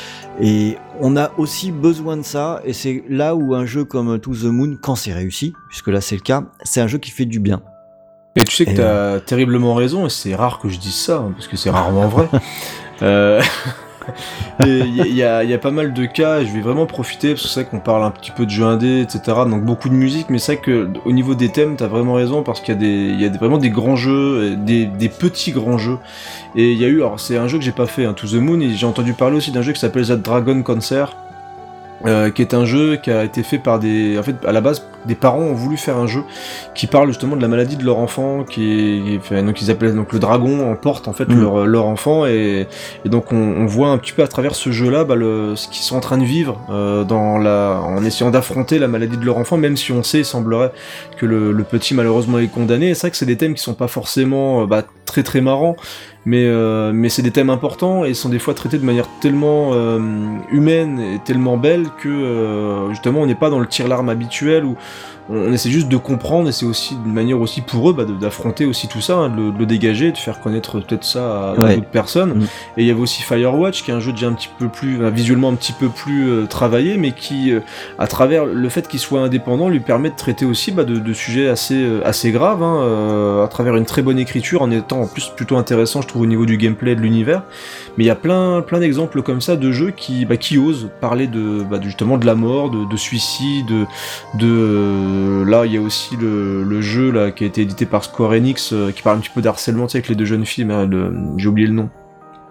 S2: Et on a aussi besoin de ça, et c'est là où un jeu comme To the Moon, quand c'est réussi, puisque là c'est le cas, c'est un jeu qui fait du bien.
S1: Et tu sais que et t'as euh... terriblement raison, et c'est rare que je dise ça, hein, parce que c'est rarement vrai. euh... Il y, y, a, y a pas mal de cas, et je vais vraiment profiter, parce que c'est vrai qu'on parle un petit peu de jeux indés, et cetera, donc beaucoup de musique, mais c'est vrai qu'au niveau des thèmes, t'as vraiment raison, parce qu'il y a, des, y a des, vraiment des grands jeux, des, des petits grands jeux, et il y a eu, alors c'est un jeu que j'ai pas fait, hein, To the Moon, et j'ai entendu parler aussi d'un jeu qui s'appelle The Dragon Concert, Euh, qui est un jeu qui a été fait par des... En fait, à la base, des parents ont voulu faire un jeu qui parle justement de la maladie de leur enfant, qui est... Enfin, donc ils appelaient donc le dragon emporte en fait mmh. leur, leur enfant, et, et donc on, on voit un petit peu à travers ce jeu-là bah, le, ce qu'ils sont en train de vivre euh, dans la... en essayant d'affronter la maladie de leur enfant, même si on sait, il semblerait que le, le petit malheureusement est condamné. Et c'est vrai que c'est des thèmes qui sont pas forcément bah, très très marrants, mais euh, mais c'est des thèmes importants et sont des fois traités de manière tellement euh, humaine et tellement belle que euh, justement on n'est pas dans le tire-larme habituel où on essaie juste de comprendre, et c'est aussi une manière aussi pour eux bah, de, d'affronter aussi tout ça, hein, de, le, de le dégager, de faire connaître peut-être ça à, ouais. à d'autres personnes. Mmh. Et il y avait aussi Firewatch, qui est un jeu déjà un petit peu plus, bah, visuellement un petit peu plus euh, travaillé, mais qui, euh, à travers le fait qu'il soit indépendant, lui permet de traiter aussi bah, de, de sujets assez, euh, assez graves, hein, euh, à travers une très bonne écriture, en étant en plus plutôt intéressant, je trouve, au niveau du gameplay et de l'univers. Mais il y a plein, plein d'exemples comme ça de jeux qui, bah, qui osent parler de, bah, justement de la mort, de, de suicide, de, de là il y a aussi le, le jeu là qui a été édité par Square Enix euh, qui parle un petit peu d'harcèlement, tu sais, avec les deux jeunes filles, mais, le, j'ai oublié le nom.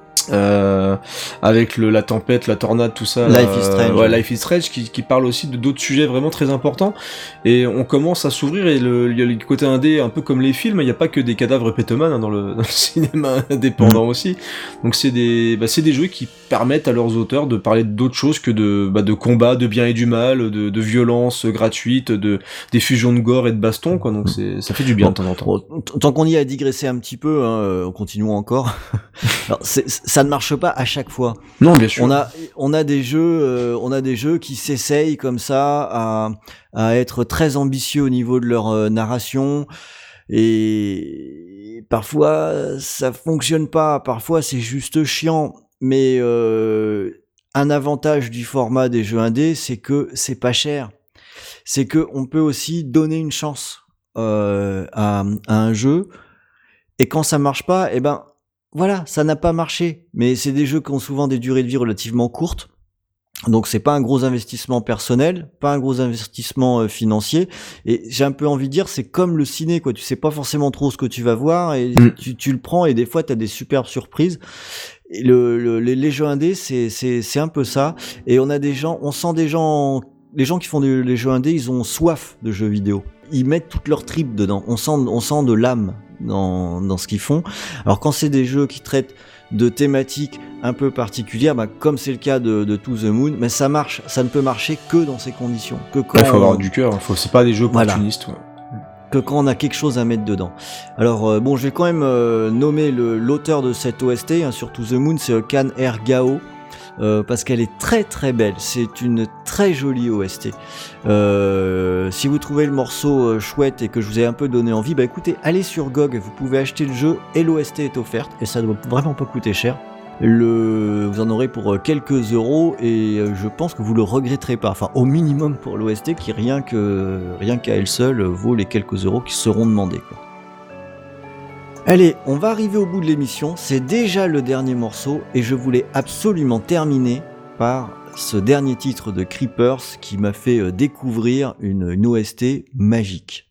S1: Euh, avec le, la tempête, la tornade, tout ça.
S2: Life is Strange.
S1: Ouais, Life is Strange, qui, qui parle aussi de d'autres sujets vraiment très importants. Et on commence à s'ouvrir, et le, il y a le côté indé, un peu comme les films, il n'y a pas que des cadavres pétomanes hein, dans, le, dans le cinéma indépendant mmh. aussi. Donc c'est des, bah, c'est des jeux qui permettent à leurs auteurs de parler d'autres choses que de, bah, de combat, de bien et du mal, de, de violence gratuite, de, des fusions de gore et de baston, quoi. Donc c'est, ça fait du bien bon, de temps en temps.
S2: Bon, tant qu'on y a digressé un petit peu, hein, continuons encore. Alors, c'est, ça ne marche pas à chaque fois.
S1: Non, bien sûr.
S2: On a, on a des jeux, euh, on a des jeux qui s'essayent comme ça à, à être très ambitieux au niveau de leur euh, narration, et parfois ça fonctionne pas, parfois c'est juste chiant. Mais euh, un avantage du format des jeux indés, c'est que c'est pas cher. C'est que on peut aussi donner une chance euh, à, à un jeu, et quand ça marche pas, eh ben voilà, ça n'a pas marché. Mais c'est des jeux qui ont souvent des durées de vie relativement courtes. Donc c'est pas un gros investissement personnel, pas un gros investissement euh, financier, et j'ai un peu envie de dire c'est comme le ciné quoi, tu sais pas forcément trop ce que tu vas voir et mm. tu, tu le prends et des fois t'as des superbes surprises. Et le, le les, les jeux indés c'est c'est c'est un peu ça, et on a des gens, on sent des gens, les gens qui font des, les jeux indés ils ont soif de jeux vidéo, ils mettent toute leur tripes dedans, on sent on sent de l'âme dans dans ce qu'ils font. Alors quand c'est des jeux qui traitent de thématiques un peu particulières, bah, comme c'est le cas de, de To The Moon, mais ça marche, ça ne peut marcher que dans ces conditions. Que quand
S1: il faut
S2: on...
S1: avoir du cœur, faut, c'est pas des jeux opportunistes.
S2: Voilà. Ouais. Que quand on a quelque chose à mettre dedans. Alors euh, bon, je vais quand même euh, nommer le, l'auteur de cette O S T hein, sur To The Moon, c'est Kan Er Gao. Euh, parce qu'elle est très très belle, c'est une très jolie O S T. Euh, si vous trouvez le morceau euh, chouette et que je vous ai un peu donné envie, bah écoutez, allez sur G O G, vous pouvez acheter le jeu et l'O S T est offerte et ça ne doit vraiment pas coûter cher. Le, vous en aurez pour quelques euros et je pense que vous le regretterez pas. Enfin, au minimum pour l'O S T qui rien que rien qu'à elle seule vaut les quelques euros qui seront demandés, quoi. Allez, on va arriver au bout de l'émission, c'est déjà le dernier morceau et je voulais absolument terminer par ce dernier titre de Creepers qui m'a fait découvrir une, une O S T magique.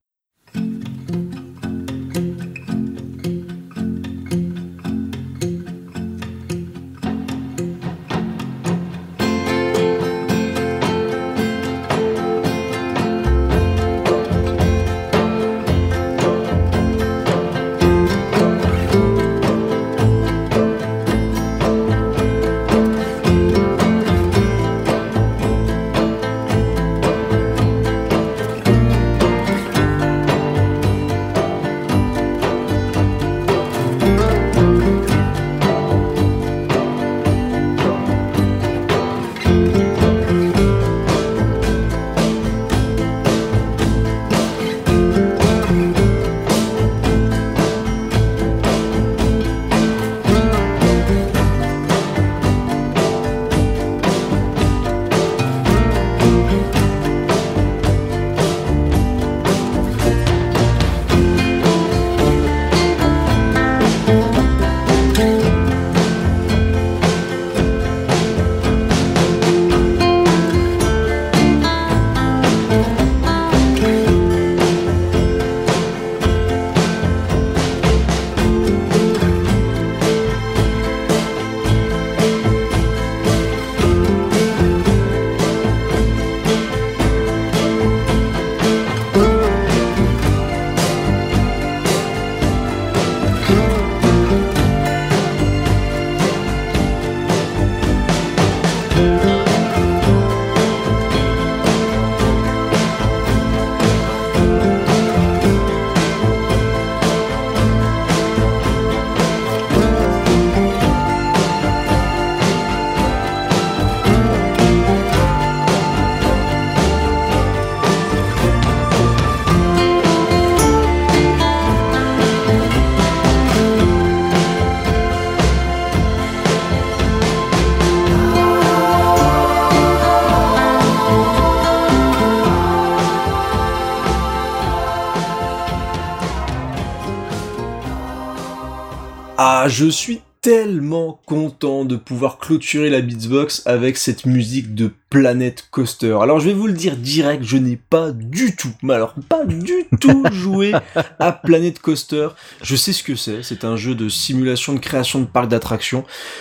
S1: Ah, je suis tellement content de pouvoir clôturer la Beatsbox avec cette musique de Planet Coaster. Alors je vais vous le dire direct, je n'ai pas du tout, mais alors pas du tout joué à Planet Coaster. Je sais ce que c'est, c'est un jeu de simulation de création de parcs d'attractions.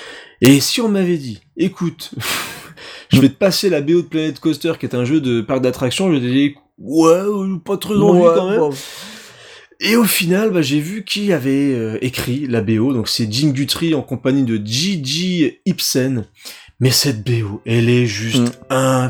S1: Et si on m'avait dit, écoute, je vais te passer la B O de Planet Coaster qui est un jeu de parc d'attractions, je t'ai dit, ouais, pas très envie ouais, quand même. Bon. Et au final, bah, j'ai vu qui avait euh, écrit la B O, donc c'est Jim Guthrie en compagnie de Gigi Ibsen. Mais cette B O, elle est juste mm.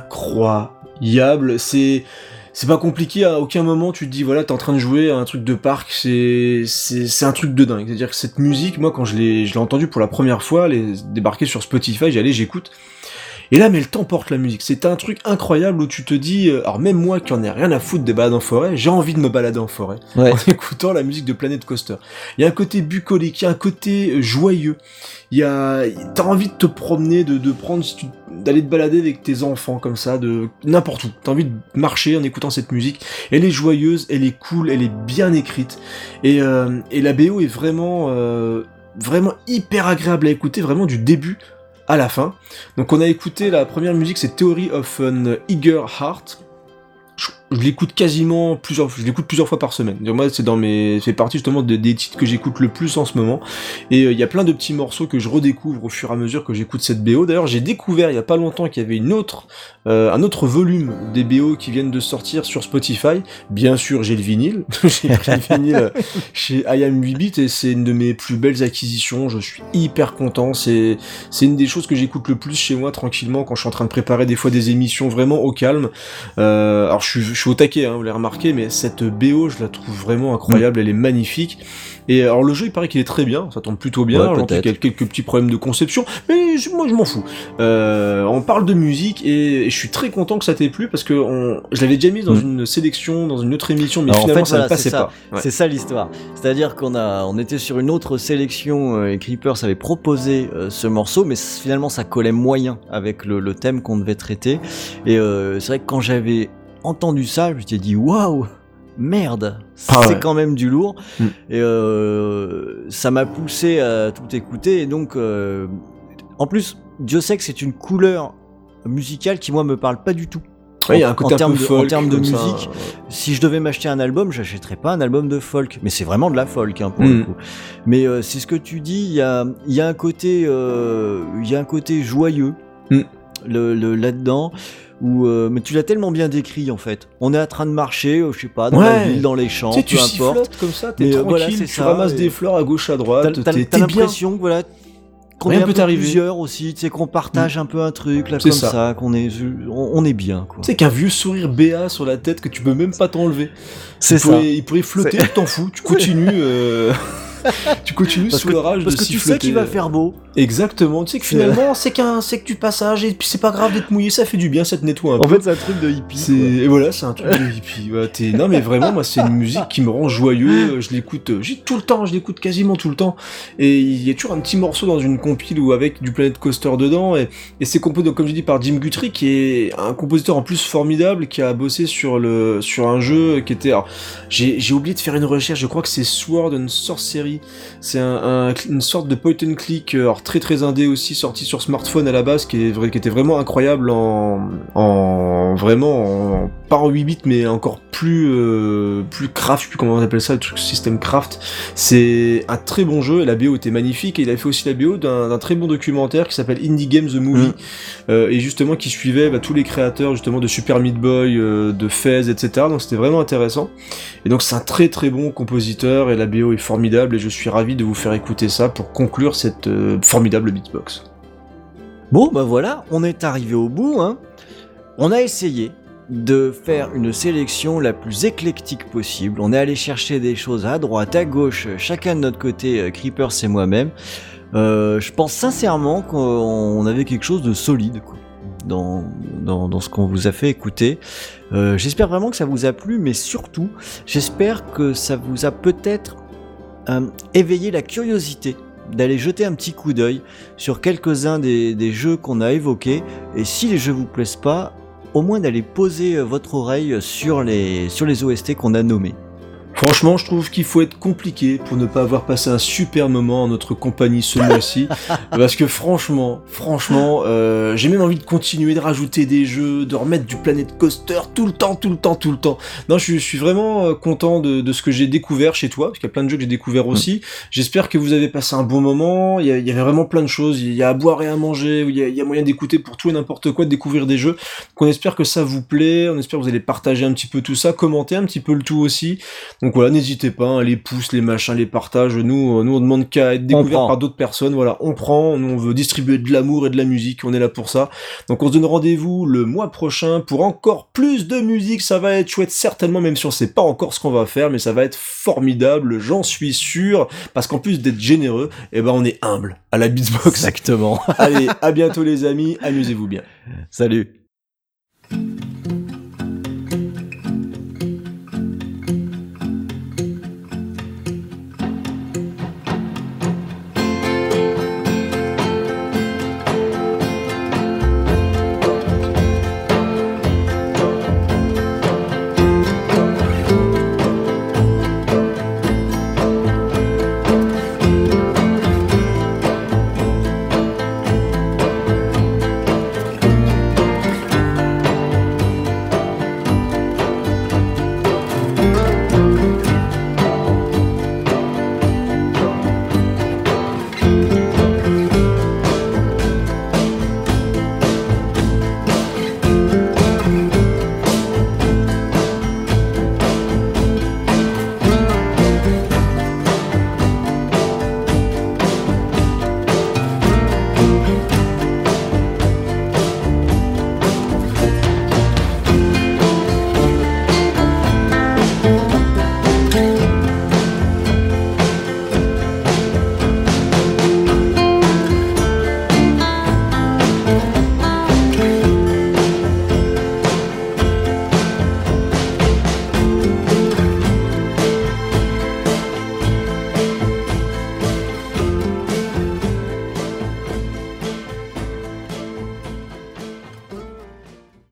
S1: incroyable. C'est c'est pas compliqué, à aucun moment tu te dis voilà, t'es en train de jouer à un truc de parc, c'est c'est c'est un truc de dingue. C'est-à-dire que cette musique, moi quand je l'ai je l'ai entendue pour la première fois, elle est débarquée sur Spotify, j'allais j'écoute. Et là, mais elle t'emporte la musique. C'est un truc incroyable où tu te dis, euh, alors même moi qui en ai rien à foutre des balades en forêt, j'ai envie de me balader en forêt ouais. en écoutant la musique de Planet Coaster. Il y a un côté bucolique, il y a un côté joyeux. Il y a, t'as envie de te promener, de de prendre, d'aller te balader avec tes enfants comme ça, de n'importe où. T'as envie de marcher en écoutant cette musique. Elle est joyeuse, elle est cool, elle est bien écrite. Et euh, et la B O est vraiment euh, vraiment hyper agréable à écouter, vraiment du début à la fin. Donc on a écouté la première musique, c'est Theory of an Eager Heart. Je, je l'écoute quasiment plusieurs, je l'écoute plusieurs fois par semaine. Donc moi, c'est dans mes, c'est partie justement de, des titres que j'écoute le plus en ce moment. Et il euh, y a plein de petits morceaux que je redécouvre au fur et à mesure que j'écoute cette B O. D'ailleurs, j'ai découvert il y a pas longtemps qu'il y avait une autre, euh, un autre volume des B O qui viennent de sortir sur Spotify. Bien sûr, j'ai le vinyle. J'ai pris le vinyle chez I Am huit bits et c'est une de mes plus belles acquisitions. Je suis hyper content. C'est, c'est une des choses que j'écoute le plus chez moi tranquillement quand je suis en train de préparer des fois des émissions vraiment au calme. Euh, alors je suis, je suis au taquet, hein, vous l'avez remarqué, mais cette B O, je la trouve vraiment incroyable, elle est magnifique. Et alors le jeu, il paraît qu'il est très bien, ça tombe plutôt bien,
S2: ouais,
S1: il y a quelques petits problèmes de conception, mais je, moi je m'en fous. Euh, on parle de musique et, et je suis très content que ça t'ait plu parce que on, je l'avais déjà mis dans mmh. une sélection, dans une autre émission, mais alors finalement en fait, ça voilà, ne passait pas.
S2: Ouais. C'est ça l'histoire. C'est-à-dire qu'on a, on était sur une autre sélection euh, et Creepers avait proposé euh, ce morceau, mais finalement ça collait moyen avec le, le thème qu'on devait traiter. Et euh, c'est vrai que quand j'avais entendu ça, je m'étais dit waouh, merde, ah c'est ouais. quand même du lourd. Mm. Et euh, ça m'a poussé à tout écouter. Et donc, euh, en plus, Dieu sait que c'est une couleur musicale qui moi me parle pas du tout.
S1: Ouais, il y a un côté un peu folk,
S2: en termes de musique,
S1: ça, ouais.
S2: Si je devais m'acheter un album, j'achèterais pas un album de folk, mais c'est vraiment de la folk hein, pour mm. le coup. Mais euh, c'est ce que tu dis, il y a, il y a un côté, euh, il y a un côté joyeux mm. le, le, là-dedans. Où, euh, mais tu l'as tellement bien décrit en fait. On est en train de marcher, euh, je sais pas, dans ouais. la ville, dans les champs,
S1: tu sais, tu
S2: peu importe.
S1: Comme ça, t'es mais, tranquille, voilà, tu ça, ramasses et... des fleurs à gauche à droite.
S2: T'as, t'as,
S1: t'es,
S2: t'as
S1: t'es
S2: l'impression
S1: bien.
S2: que voilà, qu'on
S1: Rien
S2: est un
S1: peut
S2: peu
S1: t'arriver.
S2: Plusieurs aussi, tu sais, qu'on partage mmh. un peu un truc là
S1: c'est
S2: comme
S1: ça.
S2: ça, qu'on est, on, on est bien quoi.
S1: Tu sais qu'un vieux sourire béat sur la tête que tu peux même pas t'enlever.
S2: C'est
S1: il
S2: ça.
S1: Pourrait, il pourrait flotter, tu t'en fous, tu continues. Euh... tu continues
S2: parce
S1: sous
S2: que,
S1: l'orage de
S2: siffloter. Parce que tu sais qu'il va faire beau.
S1: Exactement. Tu sais que finalement, c'est qu'un, c'est que du passage et puis c'est pas grave d'être mouillé, ça fait du bien, ça te nettoie un
S2: en
S1: peu.
S2: En fait, c'est un truc de hippie.
S1: C'est... Et voilà, c'est un truc de hippie. Voilà, t'es... Non, mais vraiment, moi, c'est une musique qui me rend joyeux. Je l'écoute, j'ai tout le temps, je l'écoute quasiment tout le temps. Et il y a toujours un petit morceau dans une compile ou avec du Planet Coaster dedans. Et, et c'est composé, comme je dis, par Jim Guthrie, qui est un compositeur en plus formidable, qui a bossé sur le, sur un jeu qui était. Alors, j'ai, j'ai oublié de faire une recherche. Je crois que c'est Sword and Sorcery. C'est un Un, une sorte de point and click, alors très très indé aussi, sorti sur smartphone à la base, qui, est, qui était vraiment incroyable en, en vraiment, en, pas en huit bits, mais encore plus, euh, plus craft, je sais plus comment on appelle ça, le truc système craft. C'est un très bon jeu, et la B O était magnifique, et il a fait aussi la B O d'un, d'un très bon documentaire qui s'appelle Indie Game The Movie, mmh. euh, et justement qui suivait bah, tous les créateurs justement de Super Meat Boy, euh, de Fez, et cetera. Donc c'était vraiment intéressant. Et donc c'est un très très bon compositeur, et la B O est formidable, et je suis ravi de vous faire écouter ça pour conclure cette euh, formidable beatbox.
S2: Bon bah voilà, on est arrivé au bout, hein. On a essayé de faire une sélection la plus éclectique possible. On est allé chercher des choses à droite, à gauche, chacun de notre côté, euh, Creepers et moi-même. Euh, je pense sincèrement qu'on avait quelque chose de solide, quoi, dans, dans, dans ce qu'on vous a fait écouter. Euh, j'espère vraiment que ça vous a plu, mais surtout, j'espère que ça vous a peut-être Euh, éveiller la curiosité d'aller jeter un petit coup d'œil sur quelques-uns des, des jeux qu'on a évoqués, et si les jeux vous plaisent pas, au moins d'aller poser votre oreille sur les, sur les O S T qu'on a nommés.
S1: Franchement, je trouve qu'il faut être compliqué pour ne pas avoir passé un super moment en notre compagnie ce mois-ci, parce que franchement, franchement, euh, j'ai même envie de continuer de rajouter des jeux, de remettre du Planet Coaster tout le temps, tout le temps, tout le temps. Non, je, je suis vraiment content de, de ce que j'ai découvert chez toi, parce qu'il y a plein de jeux que j'ai découvert aussi. Mmh. J'espère que vous avez passé un bon moment. Il y, a, il y avait vraiment plein de choses. Il y a à boire et à manger. Il y a, il y a moyen d'écouter pour tout et n'importe quoi, de découvrir des jeux. Donc on espère que ça vous plaît. On espère que vous allez partager un petit peu tout ça, commenter un petit peu le tout aussi. Donc voilà, n'hésitez pas, hein, les pouces, les machins, les partages, nous, nous on demande qu'à être découvert par d'autres personnes, voilà, on prend, nous on veut distribuer de l'amour et de la musique, on est là pour ça. Donc on se donne rendez-vous le mois prochain pour encore plus de musique, ça va être chouette certainement, même si on sait pas encore ce qu'on va faire, mais ça va être formidable, j'en suis sûr, parce qu'en plus d'être généreux, eh ben on est humble à la Beatsbox.
S2: Exactement.
S1: Allez, à bientôt les amis, amusez-vous bien.
S2: Salut.